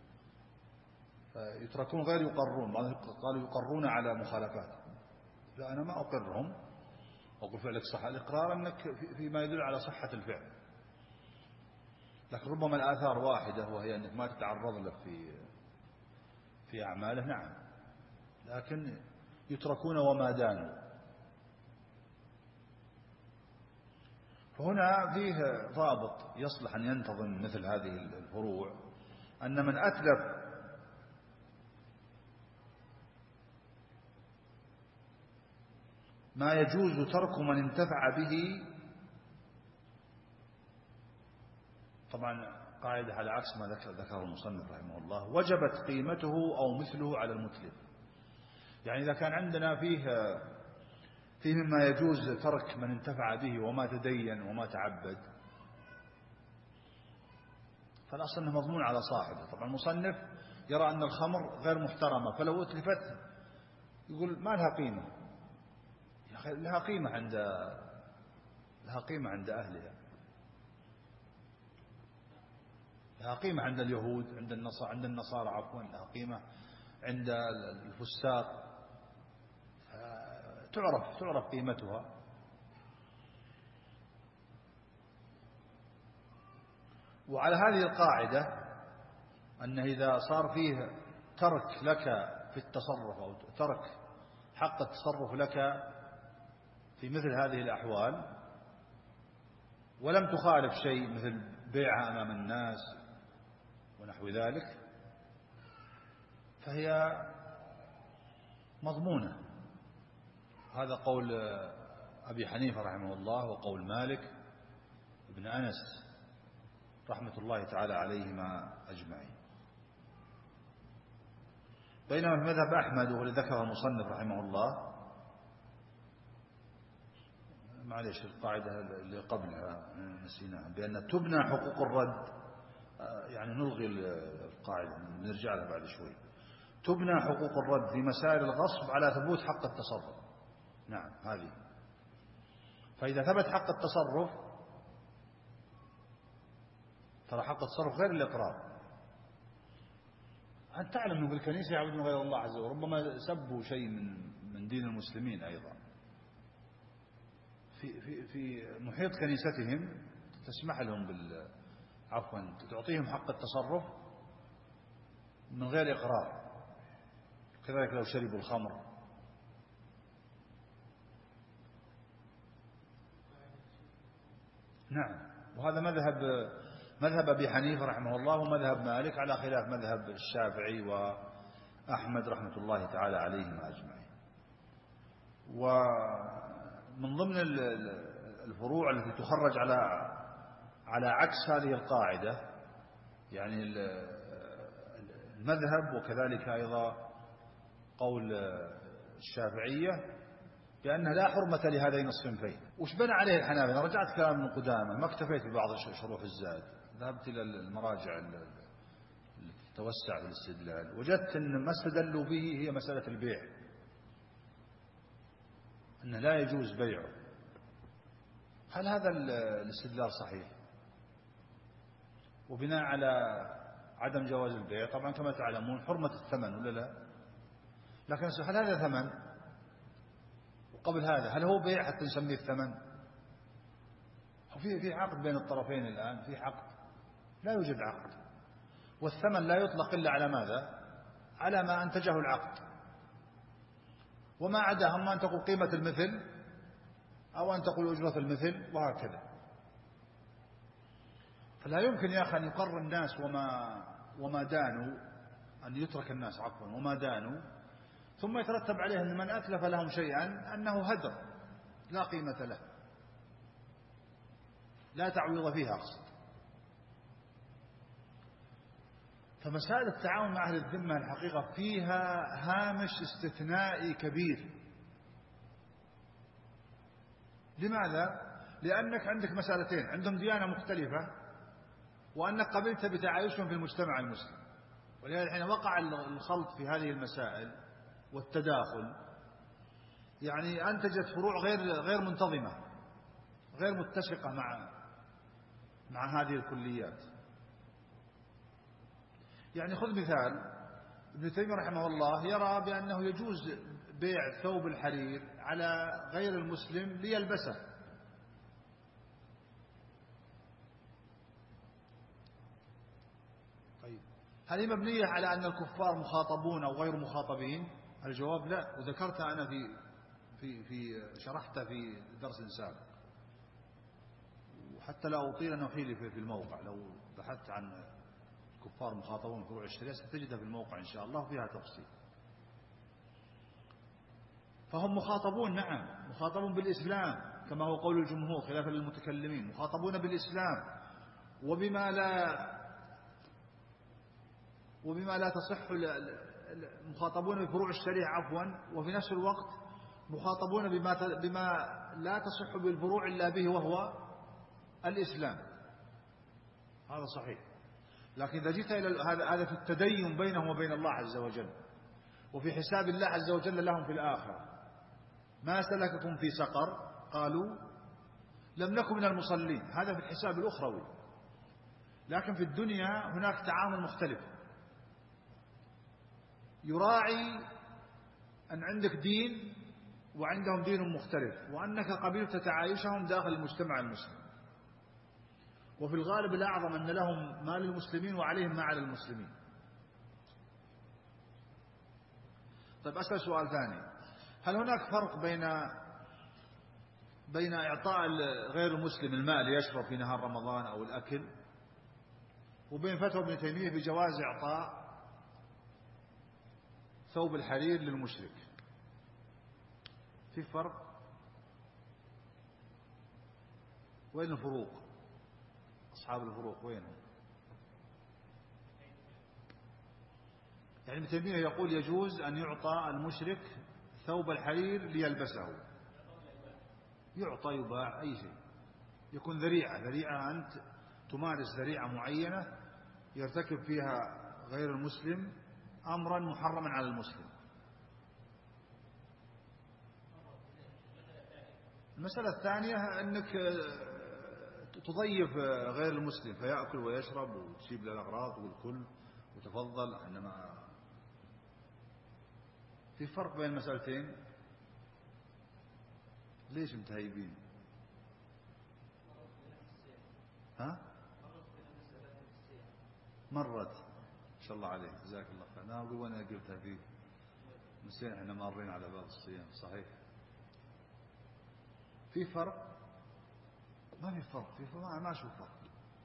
يتركون غير يقرون. قالوا يقرون على مخالفات، لا أنا ما أقرهم، أقول فعلك صح. الإقرار أنك فيما يدل على صحة الفعل، لكن ربما الآثار واحدة، وهي أنك ما تتعرض له في أعماله. نعم، لكن يتركون وما دانوا. فهنا فيه ضابط يصلح أن ينتظم مثل هذه الفروع، أن من أتلف ما يجوز ترك من انتفع به. طبعا قاعدة على عكس ما ذكره المصنف رحمه الله، وجبت قيمته أو مثله على المتلف. يعني إذا كان عندنا فيه مما يجوز ترك من انتفع به وما تدين وما تعبد، فالأصل أنه مضمون على صاحبه. طبعا المصنف يرى أن الخمر غير محترمة، فلو أتلفت يقول ما لها قيمة. يا أخي لها قيمة عند أهلها، لها قيمة عند اليهود، عند النصارى عفوا، لها قيمة عند الفساق، تعرف قيمتها. وعلى هذه القاعدة أنه إذا صار فيه ترك لك في التصرف أو ترك حق التصرف لك في مثل هذه الأحوال ولم تخالف شيء مثل بيعها أمام الناس ونحو ذلك، فهي مضمونة. هذا قول أبي حنيفة رحمه الله وقول مالك بن أنس رحمة الله تعالى عليهما أجمعين. بينما في مذهب أحمد وهو ذكره المصنف رحمه الله، معلش القاعدة اللي قبلها نسيناها، بأن تبنى حقوق الرد، يعني نلغي القاعدة نرجع لها بعد شوي. تبنى حقوق الرد في مسائل الغصب على ثبوت حق التصرف. نعم هذه. فإذا ثبت حق التصرف، ترى حق التصرف غير الإقرار. أنت تعلم أنه في الكنيسة يعبدون غير الله عز وجل، ربما سبوا شيء من دين المسلمين أيضا. في محيط كنيستهم تسمح لهم تعطيهم حق التصرف من غير إقرار. كذلك لو شربوا الخمر. نعم. وهذا مذهب أبي حنيفة رحمه الله ومذهب مالك، على خلاف مذهب الشافعي وأحمد رحمة الله تعالى عليهم أجمعين. ومن ضمن الفروع التي تخرج على عكس هذه القاعدة، يعني المذهب وكذلك أيضا قول الشافعية بأنها لا حرمة لهذين الصنفين. وش بنى عليه الحنابلة؟ رجعت كلام ابن قدامة، ما اكتفيت ببعض شروح الزاد، ذهبت إلى المراجع التي تتوسع في الاستدلال، وجدت أن ما استدلوا به هي مسألة البيع، أنه لا يجوز بيعه. هل هذا الاستدلال صحيح؟ وبناء على عدم جواز البيع طبعا كما تعلمون حرمة الثمن ولا لا؟ لكن هل هذا ثمن؟ وقبل هذا هل هو بيع حتى نسميه الثمن؟ في عقد بين الطرفين الآن، في عقد، لا يوجد عقد، والثمن لا يطلق إلا على ماذا؟ على ما أنتجه العقد، وما عداه أما أن تقول قيمة المثل أو أن تقول أجرة المثل وهكذا. فلا يمكن يا أخي أن يقر الناس وما دانوا، أن يترك الناس عفوا وما دانوا، ثم يترتب عليه أن من أتلف لهم شيئا أنه هدر لا قيمة له، لا تعويض فيها أقصد. فمسائل التعاون مع أهل الذمة الحقيقة فيها هامش استثنائي كبير. لماذا؟ لأنك عندك مسألتين، عندهم ديانة مختلفة، وأنك قبلت بتعايشهم في المجتمع المسلم، ولهذا حين وقع الخلط في هذه المسائل والتداخل يعني أنتجت فروع غير منتظمة، غير متسقة مع هذه الكليات. يعني خذ مثال، ابن تيمية رحمه الله يرى بأنه يجوز بيع ثوب الحرير على غير المسلم ليلبسه. طيب هل هي مبنية على أن الكفار مخاطبون أو غير مخاطبين؟ الجواب لا، وذكرت أنا في شرحته في درس سابق، وحتى لا أطيل أن أحيل في الموقع، لو بحثت عن كفار مخاطبون فروع الشريعة ستجدها في الموقع إن شاء الله فيها تفصيل. فهم مخاطبون، نعم مخاطبون بالإسلام كما هو قول الجمهور خلافا للمتكلمين، مخاطبون بالإسلام وبما لا تصح، مخاطبون بفروع الشريعة عفوا، وفي نفس الوقت مخاطبون بما لا تصح بالفروع إلا به وهو الإسلام. هذا صحيح. لكن إذا جئت إلى هذا في التدين بينهم وبين الله عز وجل، وفي حساب الله عز وجل لهم في الآخرة، ما سلككم في سقر؟ قالوا لم نكن من المصلين. هذا في الحساب الأخروي. لكن في الدنيا هناك تعامل مختلف، يراعي أن عندك دين وعندهم دين مختلف، وأنك قبلت تعايشهم داخل المجتمع المسلم، وفي الغالب الأعظم أن لهم ما للمسلمين وعليهم ما على المسلمين. طيب أسأل سؤال ثاني، هل هناك فرق بين إعطاء غير المسلم الماء ليشرب في نهار رمضان أو الأكل، وبين فتوى ابن تيمية بجواز إعطاء ثوب الحرير للمشرك؟ في فرق؟ وين الفروق؟ أصحاب الفروق وينهم؟ يعني ابن تيمية يقول يجوز أن يعطى المشرك ثوب الحرير ليلبسه، يعطى يباع أي شيء، يكون ذريعة أنت تمارس ذريعة معينة يرتكب فيها غير المسلم أمرا محرما على المسلم. المسألة الثانية أنك تضيف غير المسلم فيأكل ويشرب وتجيب له الأغراض والكل وتفضل، إنما في فرق بين المسألتين. ليش متهيبين؟ ها؟ مرت إن شاء الله عليك، جزاك الله خير. أنا أقول وأنا قلتها فيه نسينا، إحنا مارين على باب الصيام. صحيح في فرق؟ ما في فرق، ما أشوف فرق.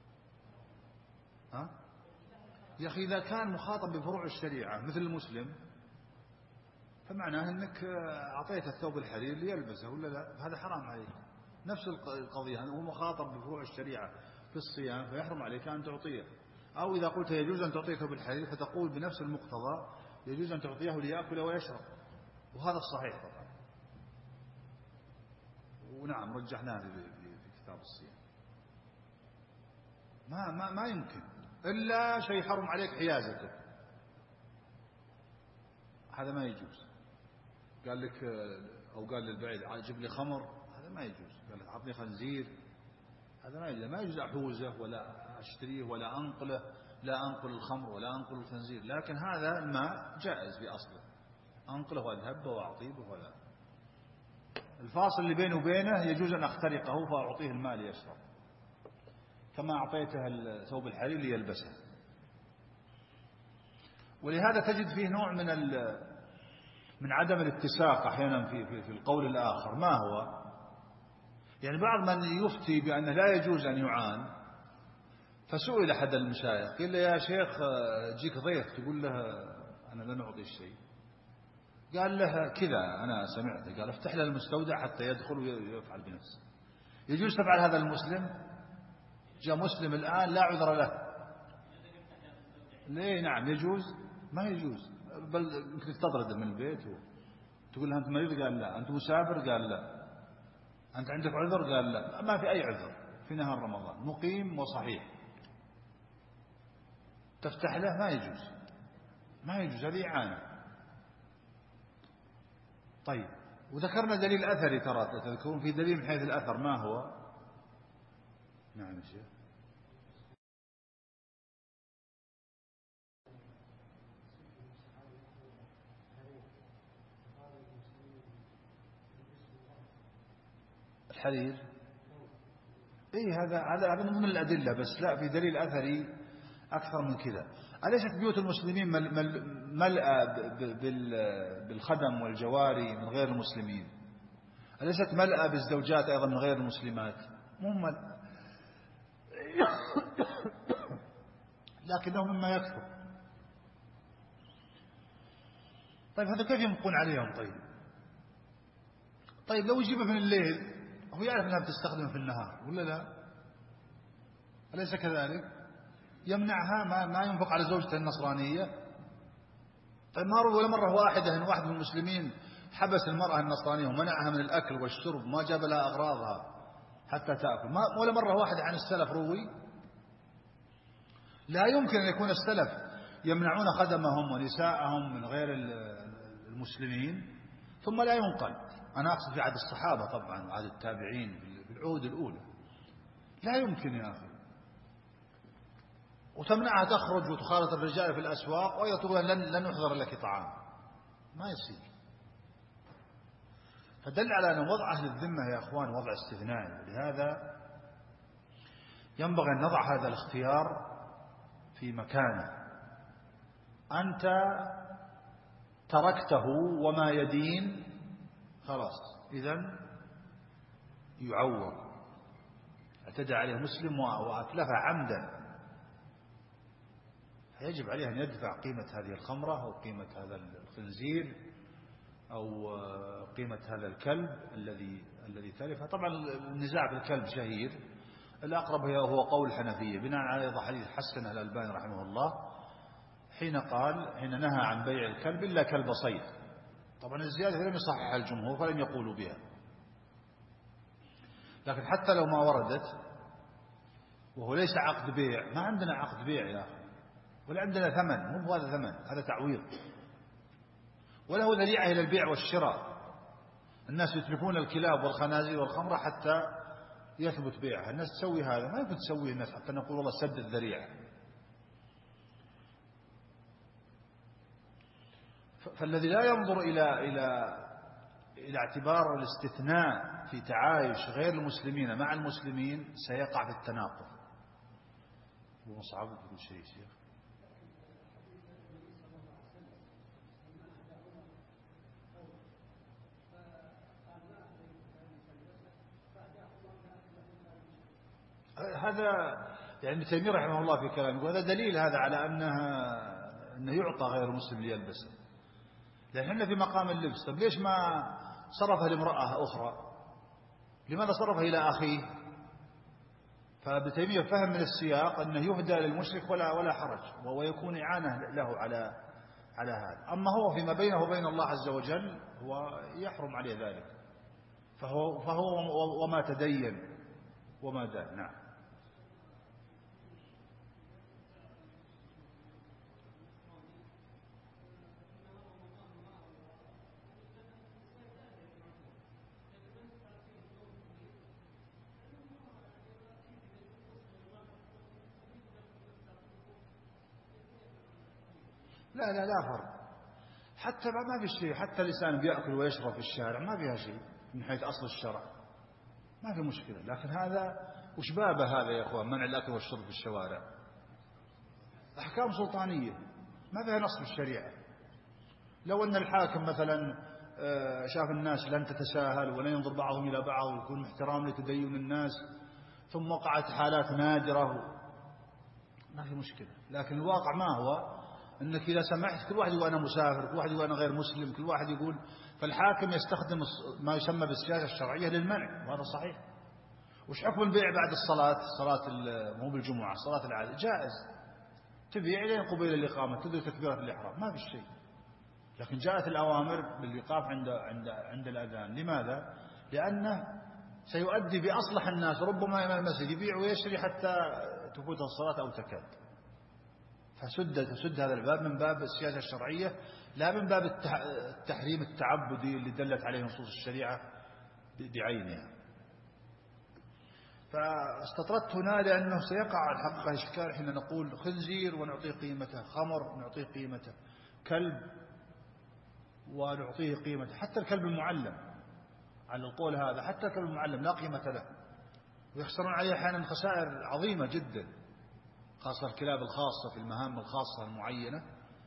ها يا أخي، إذا كان مخاطب بفروع الشريعة مثل المسلم فمعناه أنك أعطيت الثوب الحرير ليلبسه ولا لا؟ هذا حرام عليك. نفس القضية، هو مخاطب بفروع الشريعة في الصيام فيحرم عليك أن تعطيه. أو إذا قلت يجوز أن تعطيه ثوب الحرير فتقول بنفس المقتضى يجوز أن تعطيه ليأكل ويشرب، وهذا الصحيح طبعا. ونعم رجحناه في كتاب الصيام. ما يمكن إلا شيء حرم عليك حيازته، هذا ما يجوز. قال لك أو قال للبعيد جيب لي خمر، هذا ما يجوز. قال لك أعطني خنزير، هذا ما يجوز أحوزه ولا أشتريه ولا أنقله، لا أنقل الخمر ولا أنقل الخنزير. لكن هذا الماء جائز بأصله، أنقله وأذهبه وأعطيه ولا. الفاصل اللي بينه وبينه يجوز أن أخترقه فأعطيه الماء ليشرب، كما أعطيته ثوب الحرير ليلبسه. ولهذا تجد فيه نوع من عدم الاتساق أحيانا في القول الآخر. ما هو؟ يعني بعض من يفتي بأنه لا يجوز أن يعان، فسئل أحد المشايخ قال له يا شيخ جيك ضيف تقول له أنا لا نعطي الشيء، قال له كذا أنا سمعت، قال افتح له المستودع حتى يدخل ويفعل بنفسه. يجوز تفعل هذا المسلم؟ جاء مسلم الآن لا عذر له. ليه؟ نعم يجوز؟ ما يجوز، بل يمكن تطرده من البيت تقول له أنت مريض؟ قال لا. أنت مسافر؟ قال لا. أنت عندك عذر؟ قال لا. ما في أي عذر في نهار رمضان، مقيم وصحيح، تفتح له؟ ما يجوز، ما يجوز، هذه إعانة. طيب، وذكرنا دليل أثري، ترى تذكرون في دليل من حيث الأثر، ما هو؟ نعم يا شيخ. الحرير اي هذا من ضمن الأدلة، بس لا، في دليل أثري أكثر من كذا. أليست بيوت المسلمين ملأى بالخدم والجواري من غير المسلمين؟ أليست ملأى بالزوجات أيضا من غير المسلمات؟ مو ملأى لكنه مما يكثر. طيب هذا كيف ينقون عليهم؟ طيب طيب لو يجيبها من الليل هو يعرف أنها بتستخدم في النهار ولا لا؟ أليس كذلك؟ يمنعها ما ينفق على زوجته النصرانية. طيب ما روى ولا مرة واحدة أن واحد من المسلمين حبس المرأة النصرانية ومنعها من الأكل والشرب، ما جاب لها أغراضها حتى تأكل، ولا مرة واحدة عن السلف روي. لا يمكن أن يكون السلف يمنعون خدمهم ونساءهم من غير المسلمين ثم لا ينقل. أنا أقصد في عهد الصحابة طبعا وعهد التابعين بالعهود الأولى. لا يمكن يا أخي. وتمنعها تخرج وتخالط الرجال في الأسواق وهي تقول لن يحضر لك طعام، ما يصير. فدل على أن وضع أهل الذمة يا أخوان وضع استثنائي، لهذا ينبغي أن نضع هذا الاختيار في مكانه. أنت تركته وما يدين خلاص، إذن يعوض. اعتدى عليه مسلم وأتلفه عمدا، يجب عليه أن يدفع قيمة هذه الخمرة أو قيمة هذا الخنزير أو قيمة هذا الكلب الذي تلفه. طبعا النزاع في الكلب شهير، الأقرب هو قول الحنفية بناء على حديث حسن الألباني رحمه الله حين نهى عن بيع الكلب إلا كلب صيد. طبعا الزيادة لم يصحح الجمهور فلم يقولوا بها، لكن حتى لو ما وردت وهو ليس عقد بيع، ما عندنا عقد بيع يا أخي، ولا عندنا ثمن، مو هذا ثمن، هذا تعويض، ولا هو ذريعة إلى البيع والشراء. الناس يتركون الكلاب والخنازير والخمرة حتى يثبت بيعها. الناس تسوي هذا، ما يمكن تسويه الناس حتى نقول والله سد الذريعة. فالذي لا ينظر إلى اعتبار الاستثناء في تعايش غير المسلمين مع المسلمين سيقع في التناقض. ومصعب يقول شيء شيخ. هذا يعني ابن تيمية رحمه الله في كلامه، وهذا دليل هذا على أنه يعطى غير المسلم ليلبسه، لأن احنا في مقام اللبس. طب ليش ما صرفه لامرأة أخرى؟ لماذا صرفه إلى أخيه؟ فابن تيمية فهم من السياق أنه يهدى للمشرك ولا حرج، ويكون إعانة له على هذا. أما هو فيما بينه وبين الله عز وجل هو يحرم عليه ذلك، فهو وما تدين وما دان. نعم. لا فرق، حتى ما في شيء، حتى الإنسان بيأكل ويشرب في الشارع ما فيها شيء من حيث أصل الشرع، ما في مشكلة. لكن هذا وش بابه هذا يا أخوان؟ منع الأكل والشرب في الشوارع أحكام سلطانية ما فيها نص في الشريعة. لو أن الحاكم مثلا شاف الناس لن تتساهل ولا ينظر بعضهم إلى بعض ويكون محترام لتدين الناس، ثم وقعت حالات نادرة ما في مشكلة. لكن الواقع ما هو؟ أنك إذا سمحت كل واحد يقول أنا مسافر، كل واحد يقول أنا غير مسلم، كل واحد يقول. فالحاكم يستخدم ما يسمى بالسياسة الشرعية للمنع، وهذا صحيح. وش حكم البيع بعد صلاة مو بالجمعة، صلاة العادة جائز، تبيع لين قبيل الإقامة تدري تكبيرة الإحرام ما في شيء. لكن جاءت الأوامر بالإيقاف عند الأذان. لماذا؟ لأنه سيؤدي بأصلح الناس ربما إلى المسجد يبيع ويشتري حتى تفوت الصلاة أو تكاد. فسد هذا الباب من باب السياسة الشرعية، لا من باب التحريم التعبدي اللي دلت عليه نصوص الشريعة بعينها. فاستطردت هنا لأنه سيقع الحقيقة إشكال حين نقول خنزير ونعطيه قيمته، خمر ونعطيه قيمته، كلب ونعطيه قيمته، حتى الكلب المعلم على القول هذا، حتى الكلب المعلم لا قيمة له، ويخسرون عليه أحيانا خسائر عظيمة جدا، خاصة الكلاب الخاصة في المهام الخاصة المعينة،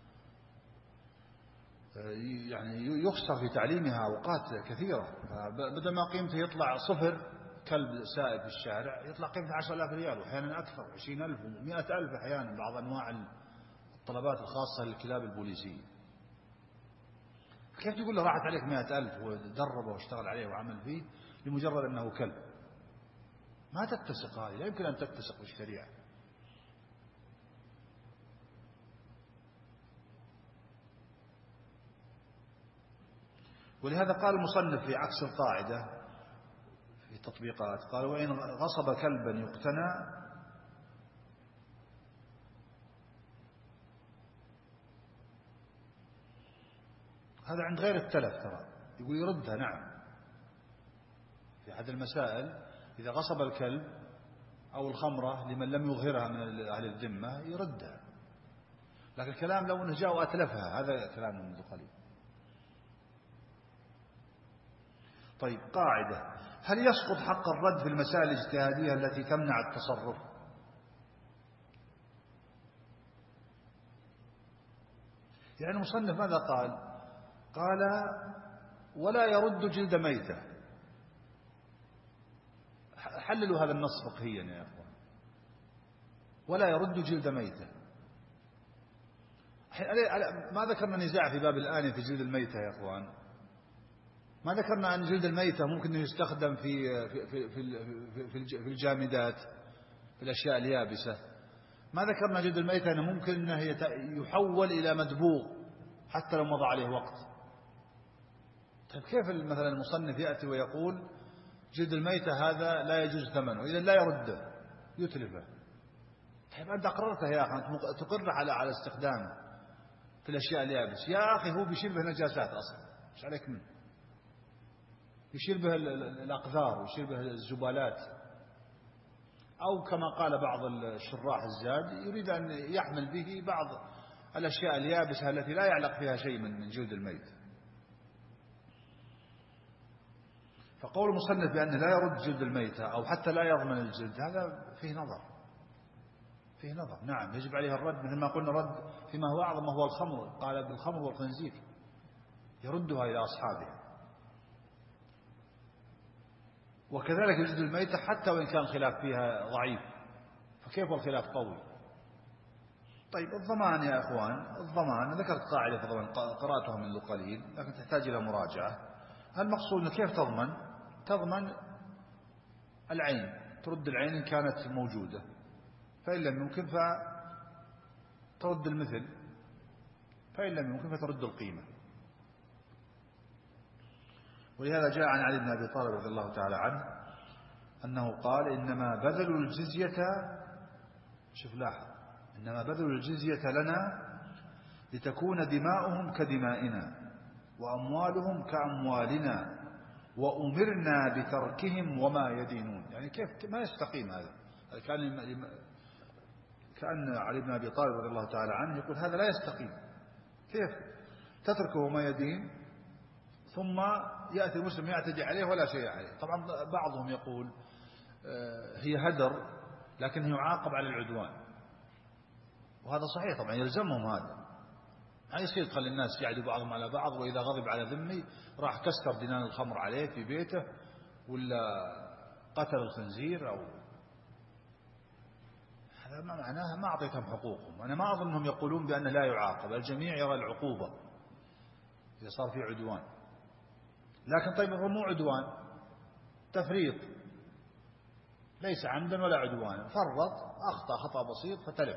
يعني يخسر في تعليمها أوقات كثيرة. بدل ما قيمته يطلع صفر كلب سائب في الشارع يطلع قيمته 10,000 ريال وأحيانا أكثر، 20,000 و100,000 أحيانا بعض أنواع الطلبات الخاصة للكلاب البوليسية. كيف تقول له راحت عليك 100,000 ودربه واشتغل عليه وعمل فيه لمجرد أنه كلب؟ ما تتسق هذه، لا يمكن أن تتسق بالشريعة. ولهذا قال المصنف في عكس القاعدة في تطبيقات، قال وإن غصب كلبا يقتنى هذا عند غير التلف، ترى يقول يردها. نعم، في أحد المسائل إذا غصب الكلب أو الخمرة لمن لم يظهرها من أهل الذمة يردها، لكن الكلام لو أنه جاء وأتلفها هذا كلام منذ قليل. طيب، قاعدة: هل يسقط حق الرد في المسائل الاجتهادية التي تمنع التصرف؟ يعني المصنف ماذا قال؟ قال ولا يرد جلد ميتة. حللوا هذا النص فقهيا يا أخوان. ولا يرد جلد ميتة. ما ذكرنا نزاع في باب الآن في جلد الميتة يا أخوان. ما ذكرنا أن جلد الميتة ممكن يستخدم في الجامدات، في الأشياء اليابسة. ما ذكرنا جلد الميتة أنه ممكن أنه يحول إلى مدبوغ حتى لو مضى عليه وقت. طيب كيف مثلا المصنف يأتي ويقول جلد الميتة هذا لا يجوز ثمنه، إذا لا يرده يتلفه؟ طيب أنت أقررته يا أخي، أنت تقر على استخدامه في الأشياء اليابسة. يا أخي هو بيشير به نجاسات أصلا، مش عليك منه. يشير به الأقذار ويشير به الزبالات، أو كما قال بعض الشراح الزاد يريد أن يحمل به بعض الأشياء اليابسة التي لا يعلق فيها شيء من جلد الميت. فقول المصنف بأنه لا يرد جلد الميتة أو حتى لا يضمن الجلد هذا فيه نظر، فيه نظر. نعم يجب عليه الرد، مثل ما قلنا رد فيما هو أعظم وهو الخمر، قال بالخمر والخنزير يردها إلى أصحابها. وكذلك جلد الميتة حتى وإن كان الخلاف فيها ضعيف، فكيف والخلاف قوي؟ طيب الضمان يا أخوان، الضمان ذكرت قاعدة في الضمان قرأتها منذ قليل لكن تحتاج إلى مراجعة. المقصود أنه كيف تضمن العين، ترد العين إن كانت موجودة، فإن لم يمكن فترد المثل، فإن لم يمكن فترد القيمة. ولهذا جاء عن علي بن أبي طالب رضي الله تعالى عنه أنه قال إنما بذلوا الجزية، شوف لاحظ، إنما بذلوا الجزية لنا لتكون دماؤهم كدمائنا وأموالهم كأموالنا وأمرنا بتركهم وما يدينون. يعني كيف ما يستقيم هذا؟ كأن علي بن أبي طالب رضي الله تعالى عنه يقول هذا لا يستقيم. كيف تتركه وما يدين ثم يأتي المسلم يعتدي عليه ولا شيء عليه؟ طبعا بعضهم يقول هي هدر لكنه يعاقب على العدوان، وهذا صحيح طبعا يلزمهم هذا. ما يصير تخلي الناس يعدوا بعضهم على بعض، وإذا غضب على ذمي راح كسر دنان الخمر عليه في بيته ولا قتل الخنزير، أو هذا ما معناها ما أعطيتهم حقوقهم. أنا ما أظن أنهم يقولون بأنه لا يعاقب، الجميع يرى العقوبة إذا صار في عدوان. لكن طيب هو مو عدوان، تفريط، ليس عمدا ولا عدوانا، فرط أخطأ خطأ بسيط فتلف،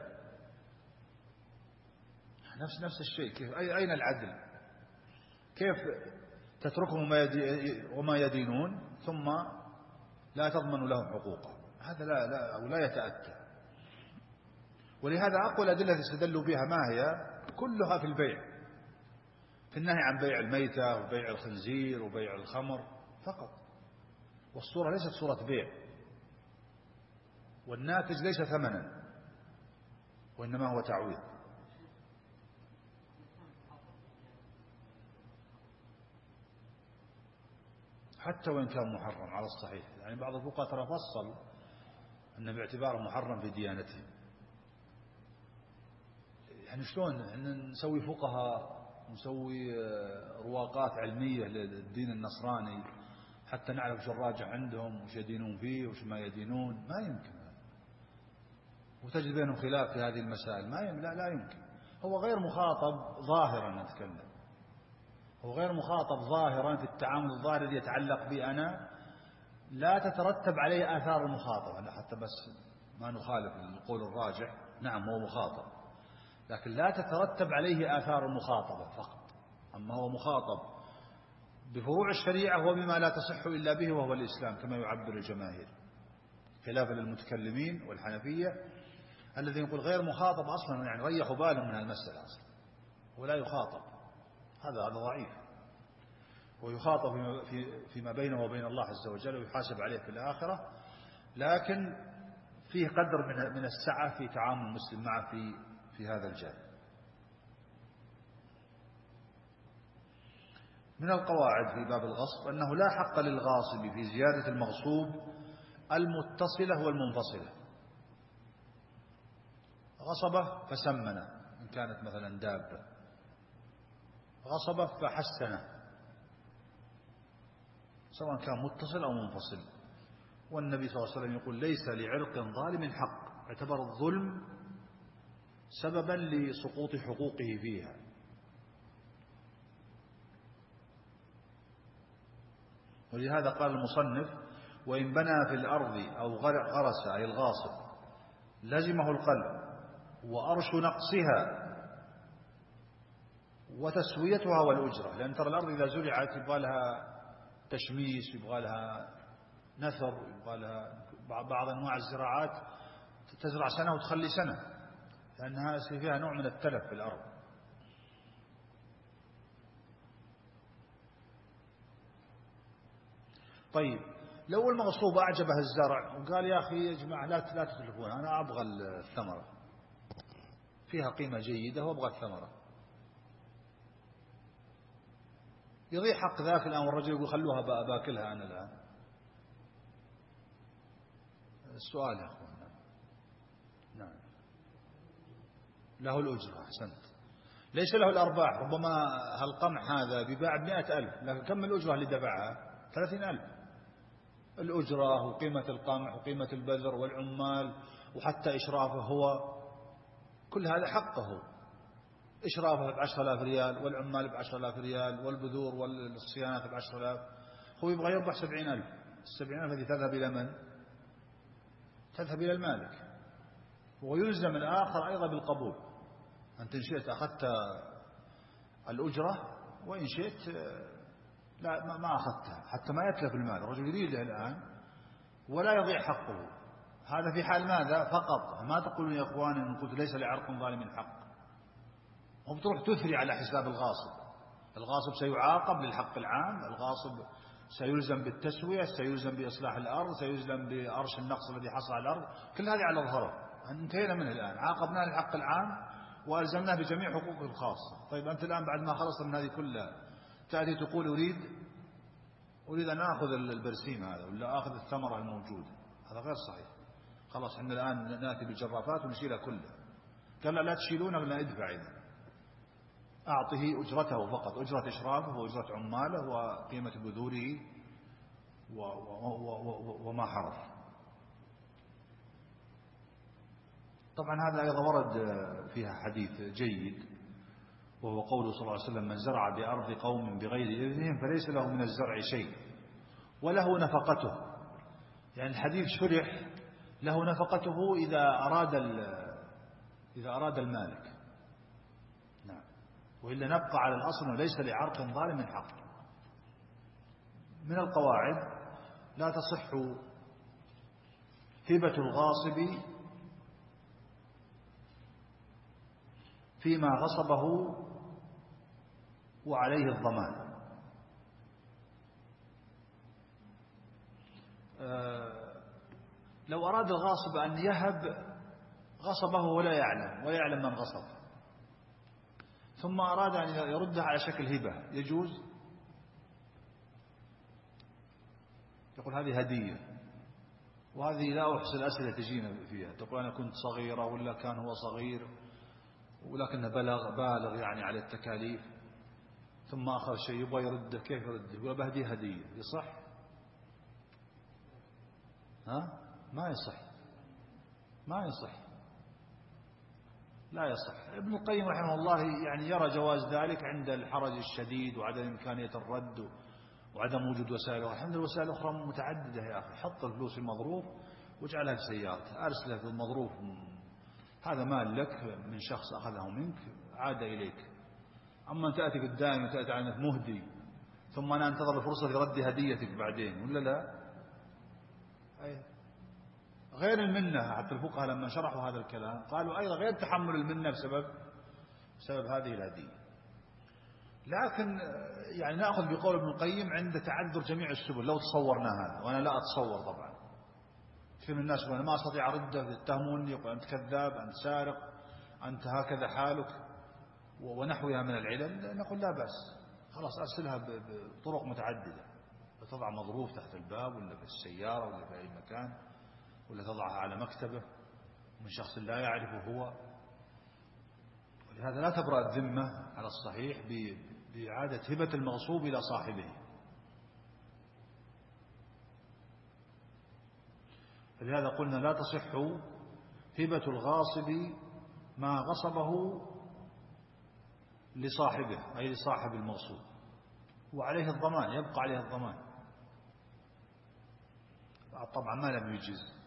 نفس الشيء. كيف أين العدل؟ كيف تتركهم وما يدينون ثم لا تضمن لهم حقوقهم؟ هذا لا يتأتى. ولهذا أقوى الأدلة التي استدلوا بها ما هي؟ كلها في البيع، في النهي عن بيع الميتة وبيع الخنزير وبيع الخمر فقط، والصورة ليست صورة بيع، والناتج ليس ثمنا وإنما هو تعويض. حتى وإن كان محرم على الصحيح، يعني بعض الفقهاء ترى فصل أنه باعتباره محرم في ديانته. يعني شلون نسوي فقهاء ونسوي رواقات علمية للدين النصراني حتى نعرف شو الراجع عندهم وش يدينون فيه وش ما يدينون؟ ما يمكن. وتجد بينهم خلاف في هذه المسائل، لا يمكن. هو غير مخاطب ظاهرا نتكلم، هو غير مخاطب ظاهرا في التعامل الظاهر الذي يتعلق بي أنا، لا تترتب عليه آثار المخاطبة. حتى بس ما نخالف القول الراجح، نعم هو مخاطب، لكن لا تترتب عليه آثار المخاطبة فقط. أما هو مخاطب بفروع الشريعة وبما لا تصح إلا به وهو الإسلام كما يعبر الجماهير، خلافا للمتكلمين والحنفية الذين يقول غير مخاطب أصلا، يعني ريحوا بالهم من المسألة أصلا ولا يخاطب. هذا ضعيف، ويخاطب فيما بينه وبين الله عز وجل ويحاسب عليه في الآخرة، لكن فيه قدر من السعة في تعامل المسلم معه في هذا الجانب. من القواعد في باب الغصب أنه لا حق للغاصب في زيادة المغصوب المتصلة والمنفصلة. غصبه فسمنه إن كانت مثلا دابة، غصبه فحسنه، سواء كان متصل أو منفصل. والنبي صلى الله عليه وسلم يقول ليس لعرق ظالم حق، اعتبر الظلم سببا لسقوط حقوقه فيها. ولهذا قال المصنف وإن بنى في الأرض أو غرس أي الغاصب لزمه القلب وأرش نقصها وتسويتها والأجرة. لأن ترى الأرض إذا زرعت يبغى لها تشميس، يبغى لها نثر، يبغى لها بعض أنواع الزراعات تزرع سنة وتخلي سنة، لأنها فيها نوع من التلف في الأرض. طيب لو المغصوب أعجبه الزرع وقال يا أخي يا جماعة لا تتلفون، أنا أبغى الثمرة فيها قيمة جيدة وأبغى الثمرة، يضيع حق ذاك الآن والرجل يقول خلوها باكلها أنا الآن. السؤال يا أخوانا، نعم له الأجرة، أحسنت، ليس له الأرباح. ربما هالقمح هذا بيباع ب100,000، لكن كم الأجرة اللي دفعها؟ 30,000. الأجرة وقيمة القمح وقيمة البذر والعمال وحتى إشرافه هو، كل هذا حقه. إشرافه ب10,000 ريال والعمال ب10,000 ريال والبذور والصيانات ب10,000، هو يبغى يربح 70,000. 70,000 هذه تذهب إلى من؟ تذهب إلى المالك، ويلزم الآخر أيضا بالقبول. أنت إن شئت أخذت الأجرة وإن شئت لا ما أخذتها، حتى ما يتلف المال. الرجل يريده الآن ولا يضيع حقه. هذا في حال ماذا فقط؟ ما تقولون يا إخواني إن قلت ليس لعرق ظالم حق، هم تروح تثري على حساب الغاصب. الغاصب سيعاقب للحق العام، الغاصب سيلزم بالتسوية، سيلزم بإصلاح الأرض، سيلزم بأرش النقص الذي حصل على الأرض. كل هذه على ظهره، انتهينا منه الآن، عاقبناه للحق العام وألزمناه بجميع حقوقه الخاصة. طيب أنت الآن بعد ما خلصت من هذه كلها تأتي تقول أريد أن أخذ البرسيم هذا ولا أخذ الثمرة الموجودة. هذا غير صحيح. خلاص احنا الآن نأتي بالجرافات ونشيلها كلها. قال لا تشيلونها ولا ادفع إذا. أعطه أجرته فقط، أجرة إشرافه وأجرة عماله وقيمة بذوره وما حرف. طبعا هذا أيضا ورد فيها حديث جيد، وهو قوله صلى الله عليه وسلم من زرع بأرض قوم بغير إذنهم فليس له من الزرع شيء وله نفقته. يعني الحديث شرح له نفقته إذا أراد المالك، نعم، وإلا نبقى على الأصل وليس لعرق ظالم حق. من القواعد لا تصح هبة الغاصب فيما غصبه وعليه الضمان. لو أراد الغاصب أن يهب غصبه ولا يعلم من غصب، ثم أراد أن يردها على شكل هبة، يجوز؟ يقول هذه هدية، وهذه لا أحسن الأسئلة تجينا فيها، تقول أنا كنت صغيرة ولا كان هو صغير ولكنه بالغ يعني على التكاليف، ثم أخذ شيء يبغى يرده، كيف يرده؟ يقول بهدي هدية، يصح؟ ما يصح. لا يصح. ابن القيم رحمه الله يعني يرى جواز ذلك عند الحرج الشديد وعدم إمكانية الرد وعدم وجود وسائل. الحمد لله وسائل أخرى متعددة يا أخي. حط الفلوس في المظروف واجعلها في سيارته، أرسلها في المظروف، هذا مال لك من شخص أخذه منك عاد إليك. أما أن تأتي قدامي وتأتي على أنك مهدي ثم أنا أنتظر الفرصة لرد هديتك بعدين ولا لا؟ أي غير المنة. حتى الفقهاء لما شرحوا هذا الكلام قالوا أيضا غير تحمل المنة بسبب هذه الهدية. لكن يعني نأخذ بقول ابن القيم عند تعذر جميع السبل لو تصورنا هذا، وأنا لا أتصور طبعا. كثير من الناس يقول أنا ما أستطيع أرده، يتهموني يقول أنت كذاب، أنت سارق، أنت هكذا حالك ونحوها من العلل. نقول لا بأس، خلاص أرسلها بطرق متعددة، تضع مظروف تحت الباب ولا في السيارة ولا في أي مكان، ولا تضعها على مكتبه من شخص لا يعرفه هو. ولهذا لا تبرأ الذمة على الصحيح بإعادة هبة المغصوب إلى صاحبه. فلهذا قلنا لا تصح هبة الغاصب ما غصبه لصاحبه أي لصاحب المغصوب، وعليه الضمان، يبقى عليه الضمان طبعا ما لم يجز.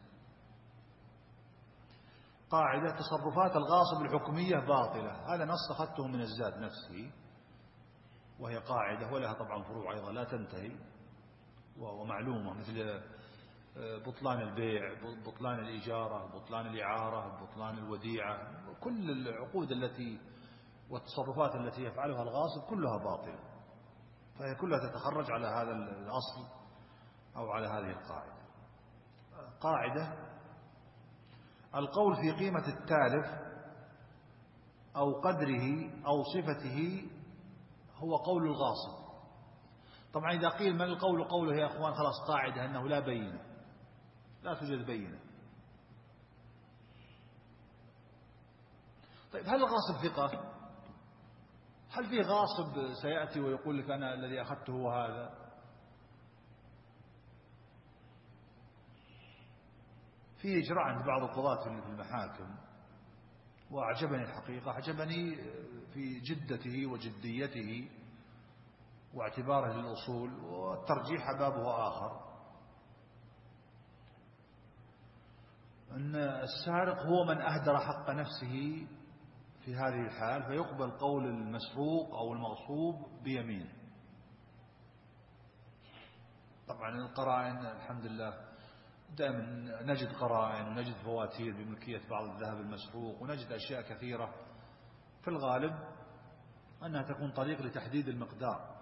قاعدة تصرفات الغاصب الحكمية باطلة، هذا نص أخذته من الزاد نفسه، وهي قاعدة ولها طبعا فروع أيضا لا تنتهي ومعلومة، مثل بطلان البيع، بطلان الإجارة، بطلان الإعارة، بطلان الوديعة، كل العقود التي والتصرفات التي يفعلها الغاصب كلها باطلة، فهي كلها تتخرج على هذا الأصل أو على هذه القاعدة. قاعدة القول في قيمة التالف أو قدره أو صفته هو قول الغاصب. طبعا إذا قيل من القول قوله يا أخوان خلاص قاعدة أنه لا بينة، لا توجد بينة. طيب هل الغاصب ثقة؟ هل في غاصب سيأتي ويقول لك أنا الذي أخذته هو هذا؟ في إجراء عند بعض القضاة في المحاكم وأعجبني الحقيقة، أعجبني في جدته وجديته واعتباره للأصول، والترجيح بابه آخر، أن السارق هو من أهدر حق نفسه في هذه الحال، فيقبل قول المسروق أو المغصوب بيمينه. طبعا القرائن الحمد لله دائما نجد قرائن ونجد فواتير بملكية بعض الذهب المسروق، ونجد أشياء كثيرة في الغالب أنها تكون طريق لتحديد المقدار،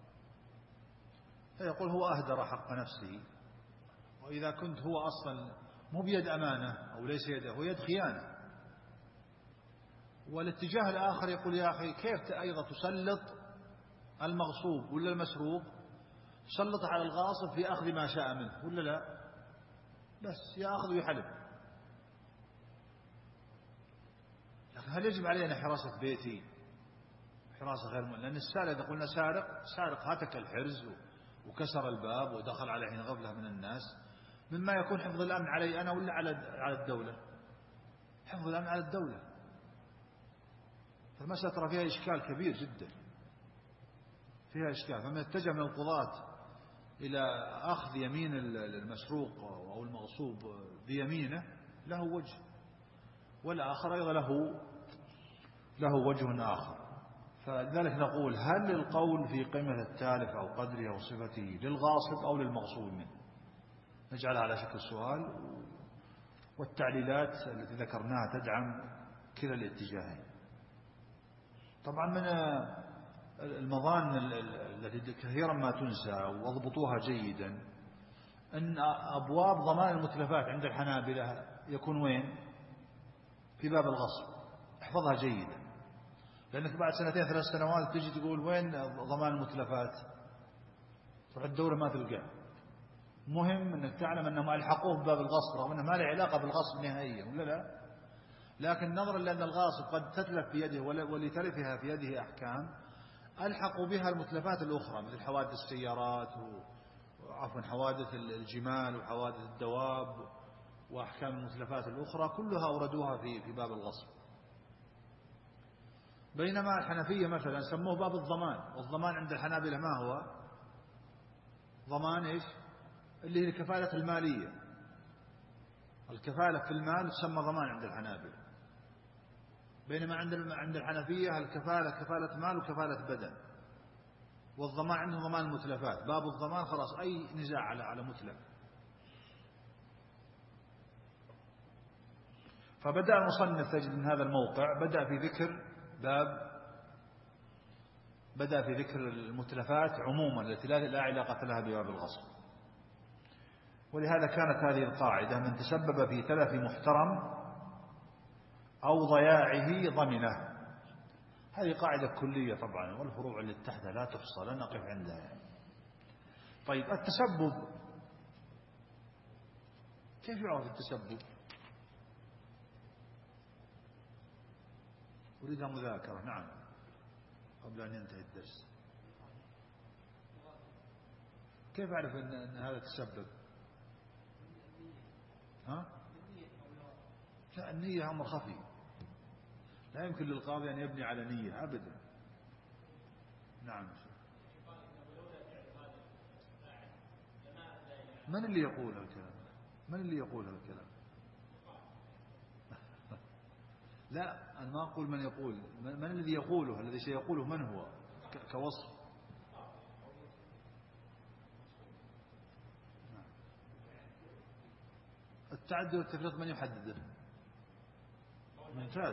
فيقول هو أهدر حق نفسه. وإذا كنت هو أصلا مو بيد أمانة أو ليس يده، هو يد خيانة. والاتجاه الآخر يقول يا أخي كيف أيضا تسلط المغصوب ولا المسروق، تسلط على الغاصب في أخذ ما شاء منه ولا لا؟ بس يأخذ ويحلب. لكن هل يجب علينا حراسة بيتي حراسة غير لأن السارق إذا قلنا سارق هتك الحرز وكسر الباب ودخل على حين غفلة من الناس، مما يكون حفظ الأمن علي أنا ولا على الدولة؟ حفظ الأمن على الدولة. فالمسألة ترى فيها إشكال كبير جدا، فيها إشكال. فمن اتجه من القضاة إلى أخذ يمين المسروق أو المغصوب بيمينه له وجه، والآخر أيضا له وجه آخر. فلذلك نقول هل القول في قيمة التالف أو قدره أو صفته للغاصب أو للمغصوب منه؟ نجعلها على شكل سؤال، والتعليلات التي ذكرناها تدعم كلا الاتجاهين. طبعا من المظان التي كثيرا ما تنسى واضبطوها جيدا أن أبواب ضمان المتلفات عند الحنابلة يكون وين؟ في باب الغصب. احفظها جيدا، لأنك بعد 2 3 سنوات تجي تقول وين ضمان المتلفات، تروح الدورة ما تلقاه. مهم أنك تعلم أنهم ألحقوه بباب الغصب رغم أنه ما له علاقة بالغصب نهائيا ولا لا، لكن نظرا لأن الغاصب قد تتلف في يده ولتلفها في يده أحكام، ألحقوا بها المتلفات الأخرى مثل حوادث السيارات حوادث الجمال وحوادث الدواب وأحكام المتلفات الأخرى، كلها أوردوها في باب الغصب. بينما الحنفية مثلا سموه باب الضمان، والضمان عند الحنابلة ما هو؟ ضمان إيش؟ اللي هي الكفالة المالية. الكفالة في المال تسمى ضمان عند الحنابلة، بينما عند الحنفية الكفالة كفالة مال وكفالة بدن، والضمان عندهم ضمان المتلفات. باب الضمان خلاص أي نزاع على متلف. فبدأ المصنف تجد من هذا الموقع بدأ في ذكر المتلفات عموما التي لا علاقة لها بباب الغصب. ولهذا كانت هذه القاعدة: من تسبب في تلف محترم أو ضياعه ضمنه. هذه قاعدة كلية طبعا، والفروع اللي تحتها لا تحصى، لا نقف عندها يعني. طيب التسبب، كيف يعرف التسبب؟ أريدها مذاكرة. نعم، قبل أن ينتهي الدرس. كيف أعرف أن هذا تسبب؟ ها؟ لا، النية أمر خفي، لا يمكن للقاضي أن يبني على نية أبدا. نعم. من اللي يقول هالكلام؟ من اللي يقول هالكلام؟ لا، أنا ما أقول من يقول، من الذي يقوله؟ الذي سيقوله من هو كوصف؟ التعدي والتفريط من يحدده؟ ممتاز.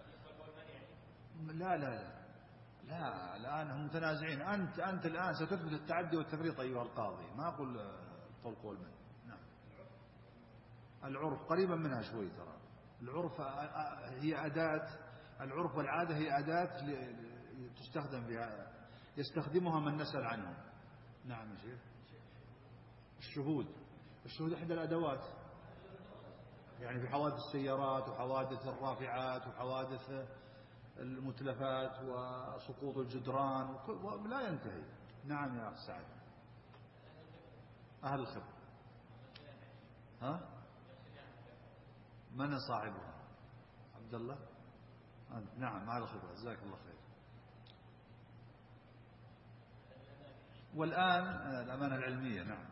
لا لا لا لا، الآن هم متنازعين. أنت الآن ستثبت التعدي والتفريط أيها القاضي، ما أقول طلق والمن. نعم. العرف قريبا منها شوي ترى. العرف هي أداة، العرف والعادة هي أداة تستخدم بها، يستخدمها من نسأل عنهم. نعم يا شيخ. الشهود إحدى الأدوات، يعني في حوادث السيارات وحوادث الرافعات وحوادث المتلفات وسقوط الجدران لا ينتهي. نعم يا أخ سعد. أهل الخبر. ها؟ من صاحبها؟ عبد الله. نعم، أهل الخبر، جزاك الله خير. والآن الأمانة العلمية. نعم.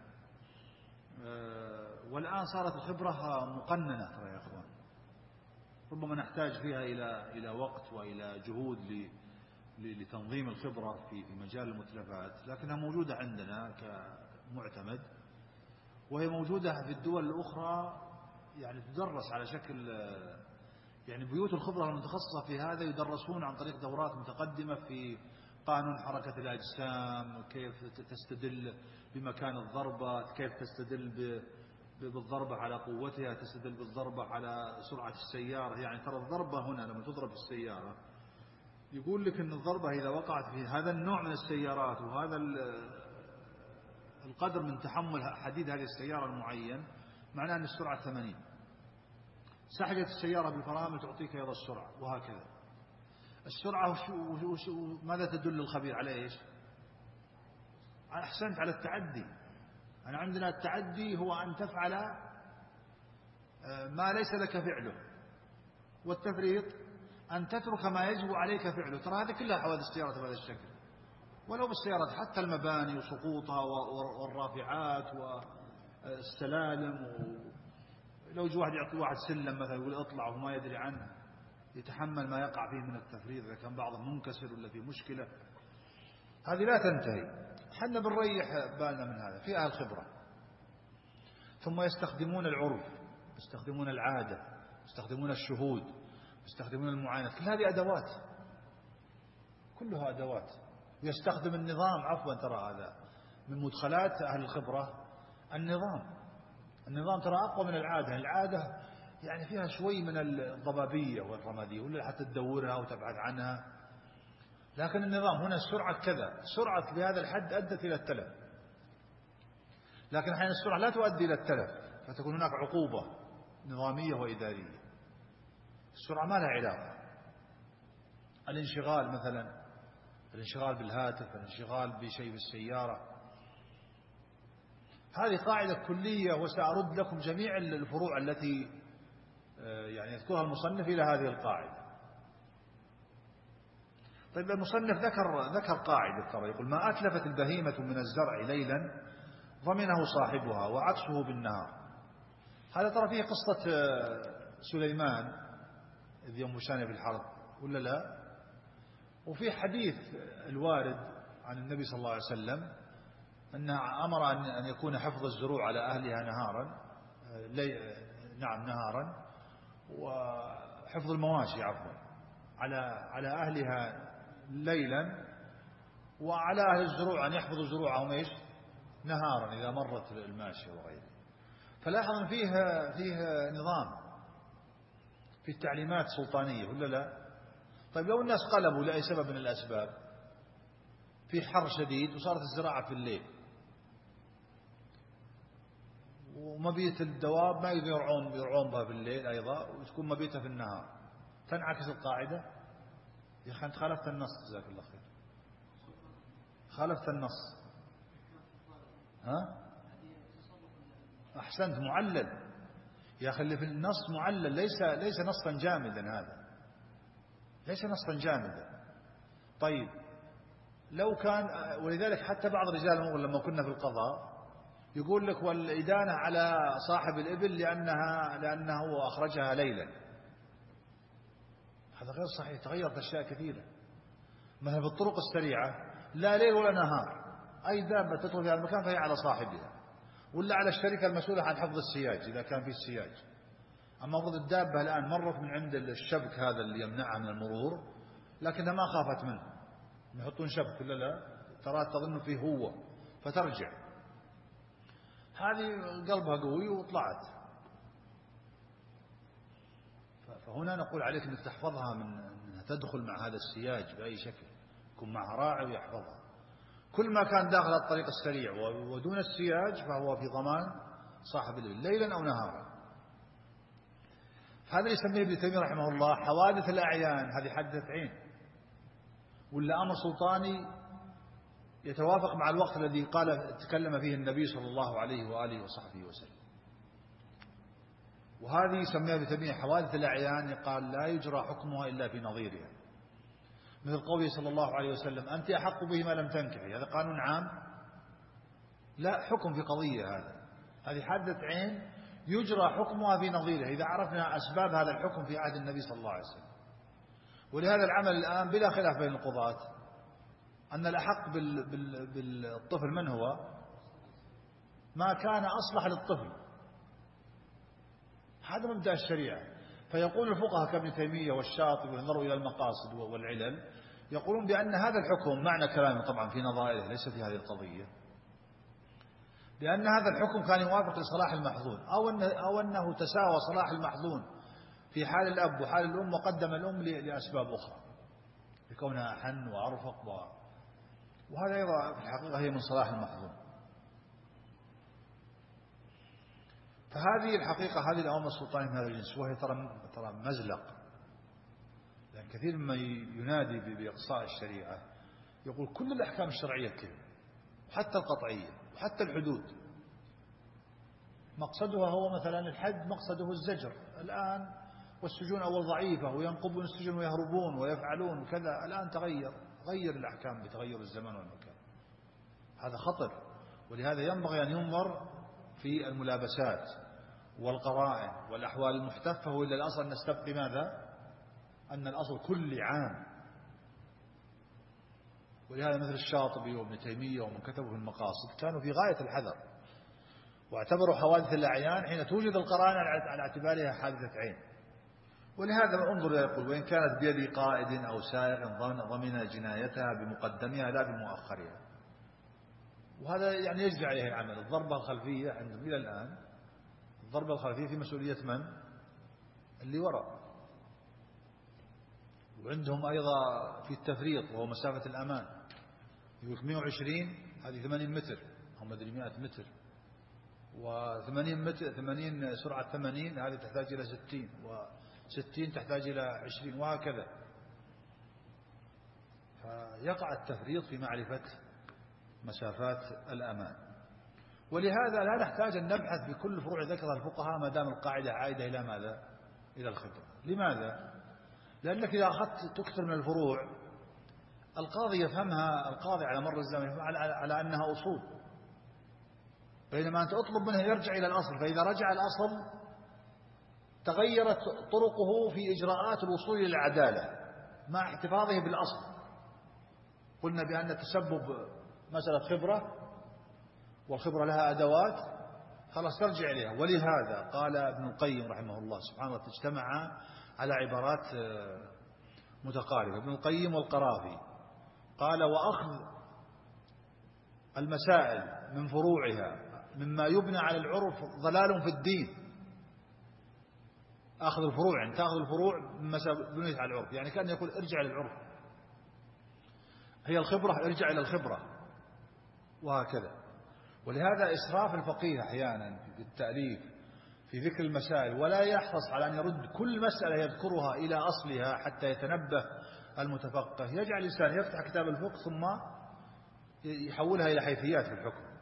والآن صارت الخبرة مقننة ترى يا أخوان، ربما نحتاج فيها إلى وقت وإلى جهود لتنظيم الخبرة في مجال المتلفات، لكنها موجودة عندنا كمعتمد، وهي موجودة في الدول الأخرى، يعني تدرس على شكل، يعني بيوت الخبرة المتخصصة في هذا يدرسون عن طريق دورات متقدمة في قانون حركة الأجسام، كيف تستدل بمكان الضربة، كيف تستدل بالضربة على قوتها، تستدل بالضربة على سرعة السيارة. يعني ترى الضربة هنا لما تضرب السيارة يقول لك أن الضربة إذا وقعت في هذا النوع من السيارات وهذا القدر من تحمل حديد هذه السيارة المعين، معناه أن السرعة 80. سحجت السيارة بالفرامل تعطيك أيضا السرعة، وهكذا. السرعة ماذا تدل الخبير على إيش؟ أحسنت، على التعدي. أنا عندنا التعدي هو أن تفعل ما ليس لك فعله، والتفريط أن تترك ما يجب عليك فعله. ترى هذه كلها حوادث السيارة بهذا الشكل، ولو بالسيارات، حتى المباني وسقوطها والرافعات والسلالم. لو يجي واحد يعطي واحد سلم مثلا يقول اطلع وما يدري عنه، يتحمل ما يقع فيه من التفريط إذا كان بعضه منكسر ولا فيه مشكلة. هذه لا تنتهي. حنا بنريح بالنا من هذا في أهل خبرة. ثم يستخدمون العرف، يستخدمون العادة، يستخدمون الشهود، يستخدمون المعاينة. كل هذه أدوات، كلها أدوات. يستخدم النظام. عفوا، ترى هذا من مدخلات أهل الخبرة. النظام ترى أقوى من العادة. العادة يعني فيها شوي من الضبابية والرمادية، ولا حتى تدورها وتبعد عنها. لكن النظام هنا السرعة كذا، سرعة بهذا الحد أدت إلى التلف. لكن أحيانا السرعة لا تؤدي إلى التلف، فتكون هناك عقوبة نظامية وإدارية. السرعة ما لها علاقة. الانشغال مثلا، الانشغال بالهاتف، الانشغال بشيء في السيارة، هذه قاعدة كلية، وسأرد لكم جميع الفروع التي يعني يذكرها المصنف إلى هذه القاعدة. طيب المصنف ذكر قاعدة ترى، يقول ما أتلفت البهيمة من الزرع ليلا ضمنه صاحبها وعكسه بالنهار. هذا ترى فيه قصة سليمان إذ ينبشان في الحرب ولا لا؟ وفي حديث الوارد عن النبي صلى الله عليه وسلم أنه أمر أن يكون حفظ الزروع على أهلها نهارا، نهارا، وحفظ المواشي عفوا على أهلها ليلا، وعلى أهل الزروع أن يحفظوا زروعهم إيش؟ نهارا إذا مرت الماشية وغيره. فلاحظ أن فيه نظام، في تعليمات سلطانية ولا لا؟ طيب لو الناس قلبوا لأي سبب من الأسباب، في حر شديد وصارت الزراعة في الليل، ومبيت الدواب ما يرعون بها في الليل أيضا، وتكون مبيتها في النهار، تنعكس القاعدة. يا أخي أنت خالفت النص، جزاك الله خير، خالفت النص. ها؟ أحسنت، معلل يا أخي، اللي في النص معلل، ليس نصا جامدا، هذا ليس نصا جامدا. طيب لو كان، ولذلك حتى بعض رجال المغرب لما كنا في القضاء يقول لك والإدانة على صاحب الإبل لأنه أخرجها ليلا. هذا غير صحيح، تغيرت أشياء كثيرة. مثلا في الطرق السريعة لا ليل ولا نهار، أي دابة تدخل في هذا المكان فهي على صاحبها، ولا على الشركة المسؤولة عن حفظ السياج إذا كان في السياج. أما أفرض الدابة الآن مرت من عند الشبك هذا اللي يمنعها من المرور، لكنها ما خافت منه، يحطون شبك ولا لا، ترى تظن فيه هو فترجع، هذه قلبها قوي وطلعت. فهنا نقول عليك أنك تحفظها من أنها تدخل مع هذا السياج بأي شكل، يكون معها راعي ويحفظها. كل ما كان داخل الطريق السريع ودون السياج فهو في ضمان صاحب الإبل ليلا أو نهارا. هذا يسميه ابن تيمية رحمه الله حوادث الأعيان، هذه حادثة عين ولا أمر سلطاني يتوافق مع الوقت الذي تكلم فيه النبي صلى الله عليه وآله وصحبه وسلم. وهذه يسميها ابن تيمية حوادث الأعيان، قال لا يجرى حكمها إلا في نظيرها، مثل قوله صلى الله عليه وسلم أنت أحق به ما لم تنكحي، هذا قانون عام، لا حكم في قضية. هذه حادثة عين يجرى حكمها في نظيرها إذا عرفنا أسباب هذا الحكم في عهد النبي صلى الله عليه وسلم. ولهذا العمل الآن بلا خلاف بين القضاة أن الأحق بالطفل من هو؟ ما كان أصلح للطفل، هذا مبدأ الشريعة. فيقول الفقهاء كابن تيمية والشاطبي وينظروا إلى المقاصد والعلل، يقولون بأن هذا الحكم، معنى كلامه طبعا في نظائره ليس في هذه القضية، لأن هذا الحكم كان يوافق لصلاح المحظون، أو أنه تساوى صلاح المحظون في حال الأب وحال الأم، وقدم الأم لأسباب أخرى لكونها أحن وأرفق، وهذا أيضا في الحقيقة هي من صلاح المحظون. فهذه الحقيقة هذه الأوامر السلطانية من هذا الجنس، وهي ترى مزلق، لأن كثير مما ينادي بإقصاء الشريعة يقول كل الأحكام الشرعية كذا، وحتى القطعية وحتى الحدود مقصدها هو مثلا الحد مقصده الزجر الآن، والسجون أول ضعيفة وينقبون السجن ويهربون ويفعلون وكذا، الآن غير الأحكام بتغير الزمان والمكان، هذا خطر. ولهذا ينبغي أن ينظر في الملابسات والقرائن والأحوال المحتفة، وإلا الأصل نستبقي ماذا؟ أن الأصل كل عام. ولهذا مثل الشاطبي وابن تيمية ومن كتبوا في المقاصد كانوا في غاية الحذر، واعتبروا حوادث الأعيان حين توجد القرائن على اعتبارها حادثة عين. ولهذا انظر يقول وإن كانت بيد قائد أو سائق ضمن جنايتها بمقدمها لا بمؤخرها. وهذا يعني يجري عليه العمل. الضربة الخلفية عندهم إلى الآن، الضربة الخلفية في مسؤولية من؟ اللي وراء. وعندهم أيضا في التفريط وهو مسافة الأمان، يقول 120 هذه 80 متر أو مدري 100 متر، و80 متر 80 سرعة 80 هذه تحتاج إلى 60، و60 تحتاج إلى 20، وهكذا. فيقع التفريط في معرفة مسافات الأمان. ولهذا لا نحتاج أن نبحث بكل فروع ذكرها الفقهاء ما دام القاعدة عائدة إلى ماذا؟ إلى الخبرة. لماذا؟ لأنك إذا أخذت تكثر من الفروع القاضي يفهمها، القاضي على مر الزمن على أنها أصول، بينما أنت أطلب منه يرجع إلى الأصل، فإذا رجع الأصل تغيرت طرقه في إجراءات الوصول إلى العدالة مع احتفاظه بالأصل. قلنا بأن التسبب مسألة خبرة، والخبرة لها أدوات، خلاص ترجع إليها. ولهذا قال ابن القيم رحمه الله سبحانه وتعالى اجتمع على عبارات متقاربة، ابن القيم والقرافي، قال: وأخذ المسائل من فروعها مما يبنى على العرف ضلال في الدين. أخذ الفروع، يعني تأخذ الفروع مما بنيت على العرف، يعني كان يقول ارجع للعرف، هي الخبرة ارجع إلى الخبرة، وهكذا. ولهذا إسراف الفقيه أحيانا في التأليف في ذكر المسائل، ولا يحرص على أن يرد كل مسألة يذكرها إلى أصلها حتى يتنبه المتفقه، يجعل الإنسان يفتح كتاب الفقه ثم يحولها إلى حيثيات في الحكم،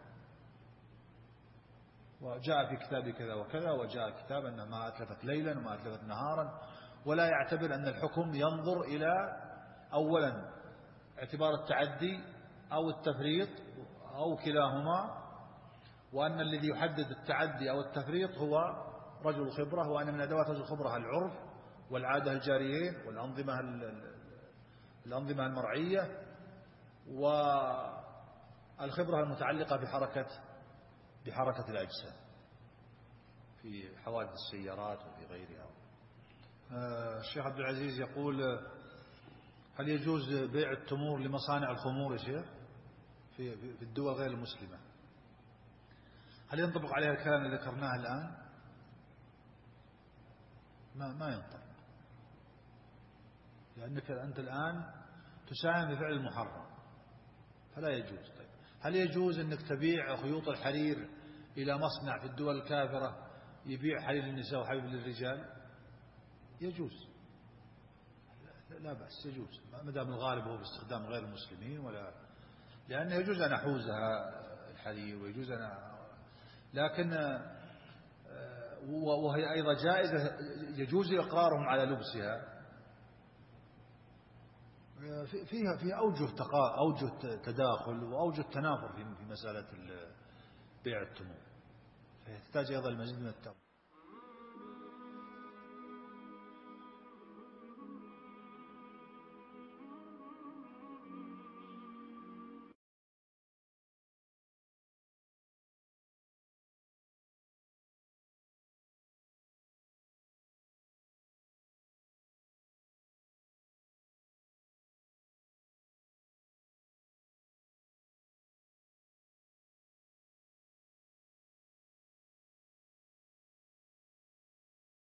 وجاء في كتاب كذا وكذا، وجاء كتاب أن ما أتلفت ليلا وما أتلفت نهارا، ولا يعتبر أن الحكم ينظر إلى أولا اعتبار التعدي أو التفريط أو كلاهما، وأن الذي يحدد التعدي أو التفريط هو رجل الخبرة، وأن من أدوات رجل الخبرة العرف والعادة الجاريين والأنظمة المرعية، والخبرة المتعلقة بحركة الأجسام في حوادث السيارات وفي غيرها. الشيخ عبد العزيز يقول: هل يجوز بيع التمور لمصانع الخمور يا شيخ في الدول غير المسلمة؟ هل ينطبق عليها الكلام اللي ذكرناه الآن؟ ما ينطبق، لأنك أنت الآن تساهم بفعل المحرم، فلا يجوز. طيب، هل يجوز أنك تبيع خيوط الحرير إلى مصنع في الدول الكافرة يبيع حرير للنساء وحرير للرجال؟ يجوز، لا بأس، يجوز ما دام الغالب هو باستخدام غير المسلمين، ولا لأنه يجوز أن أحوزها الحرير ويجوز أن، لكن وهي أيضا جائزة يجوز إقرارهم على لبسها. فيها أوجه تداخل وأوجه تنافر في مسألة بيع التمور، فيحتاج أيضا المزيد من التنظيم.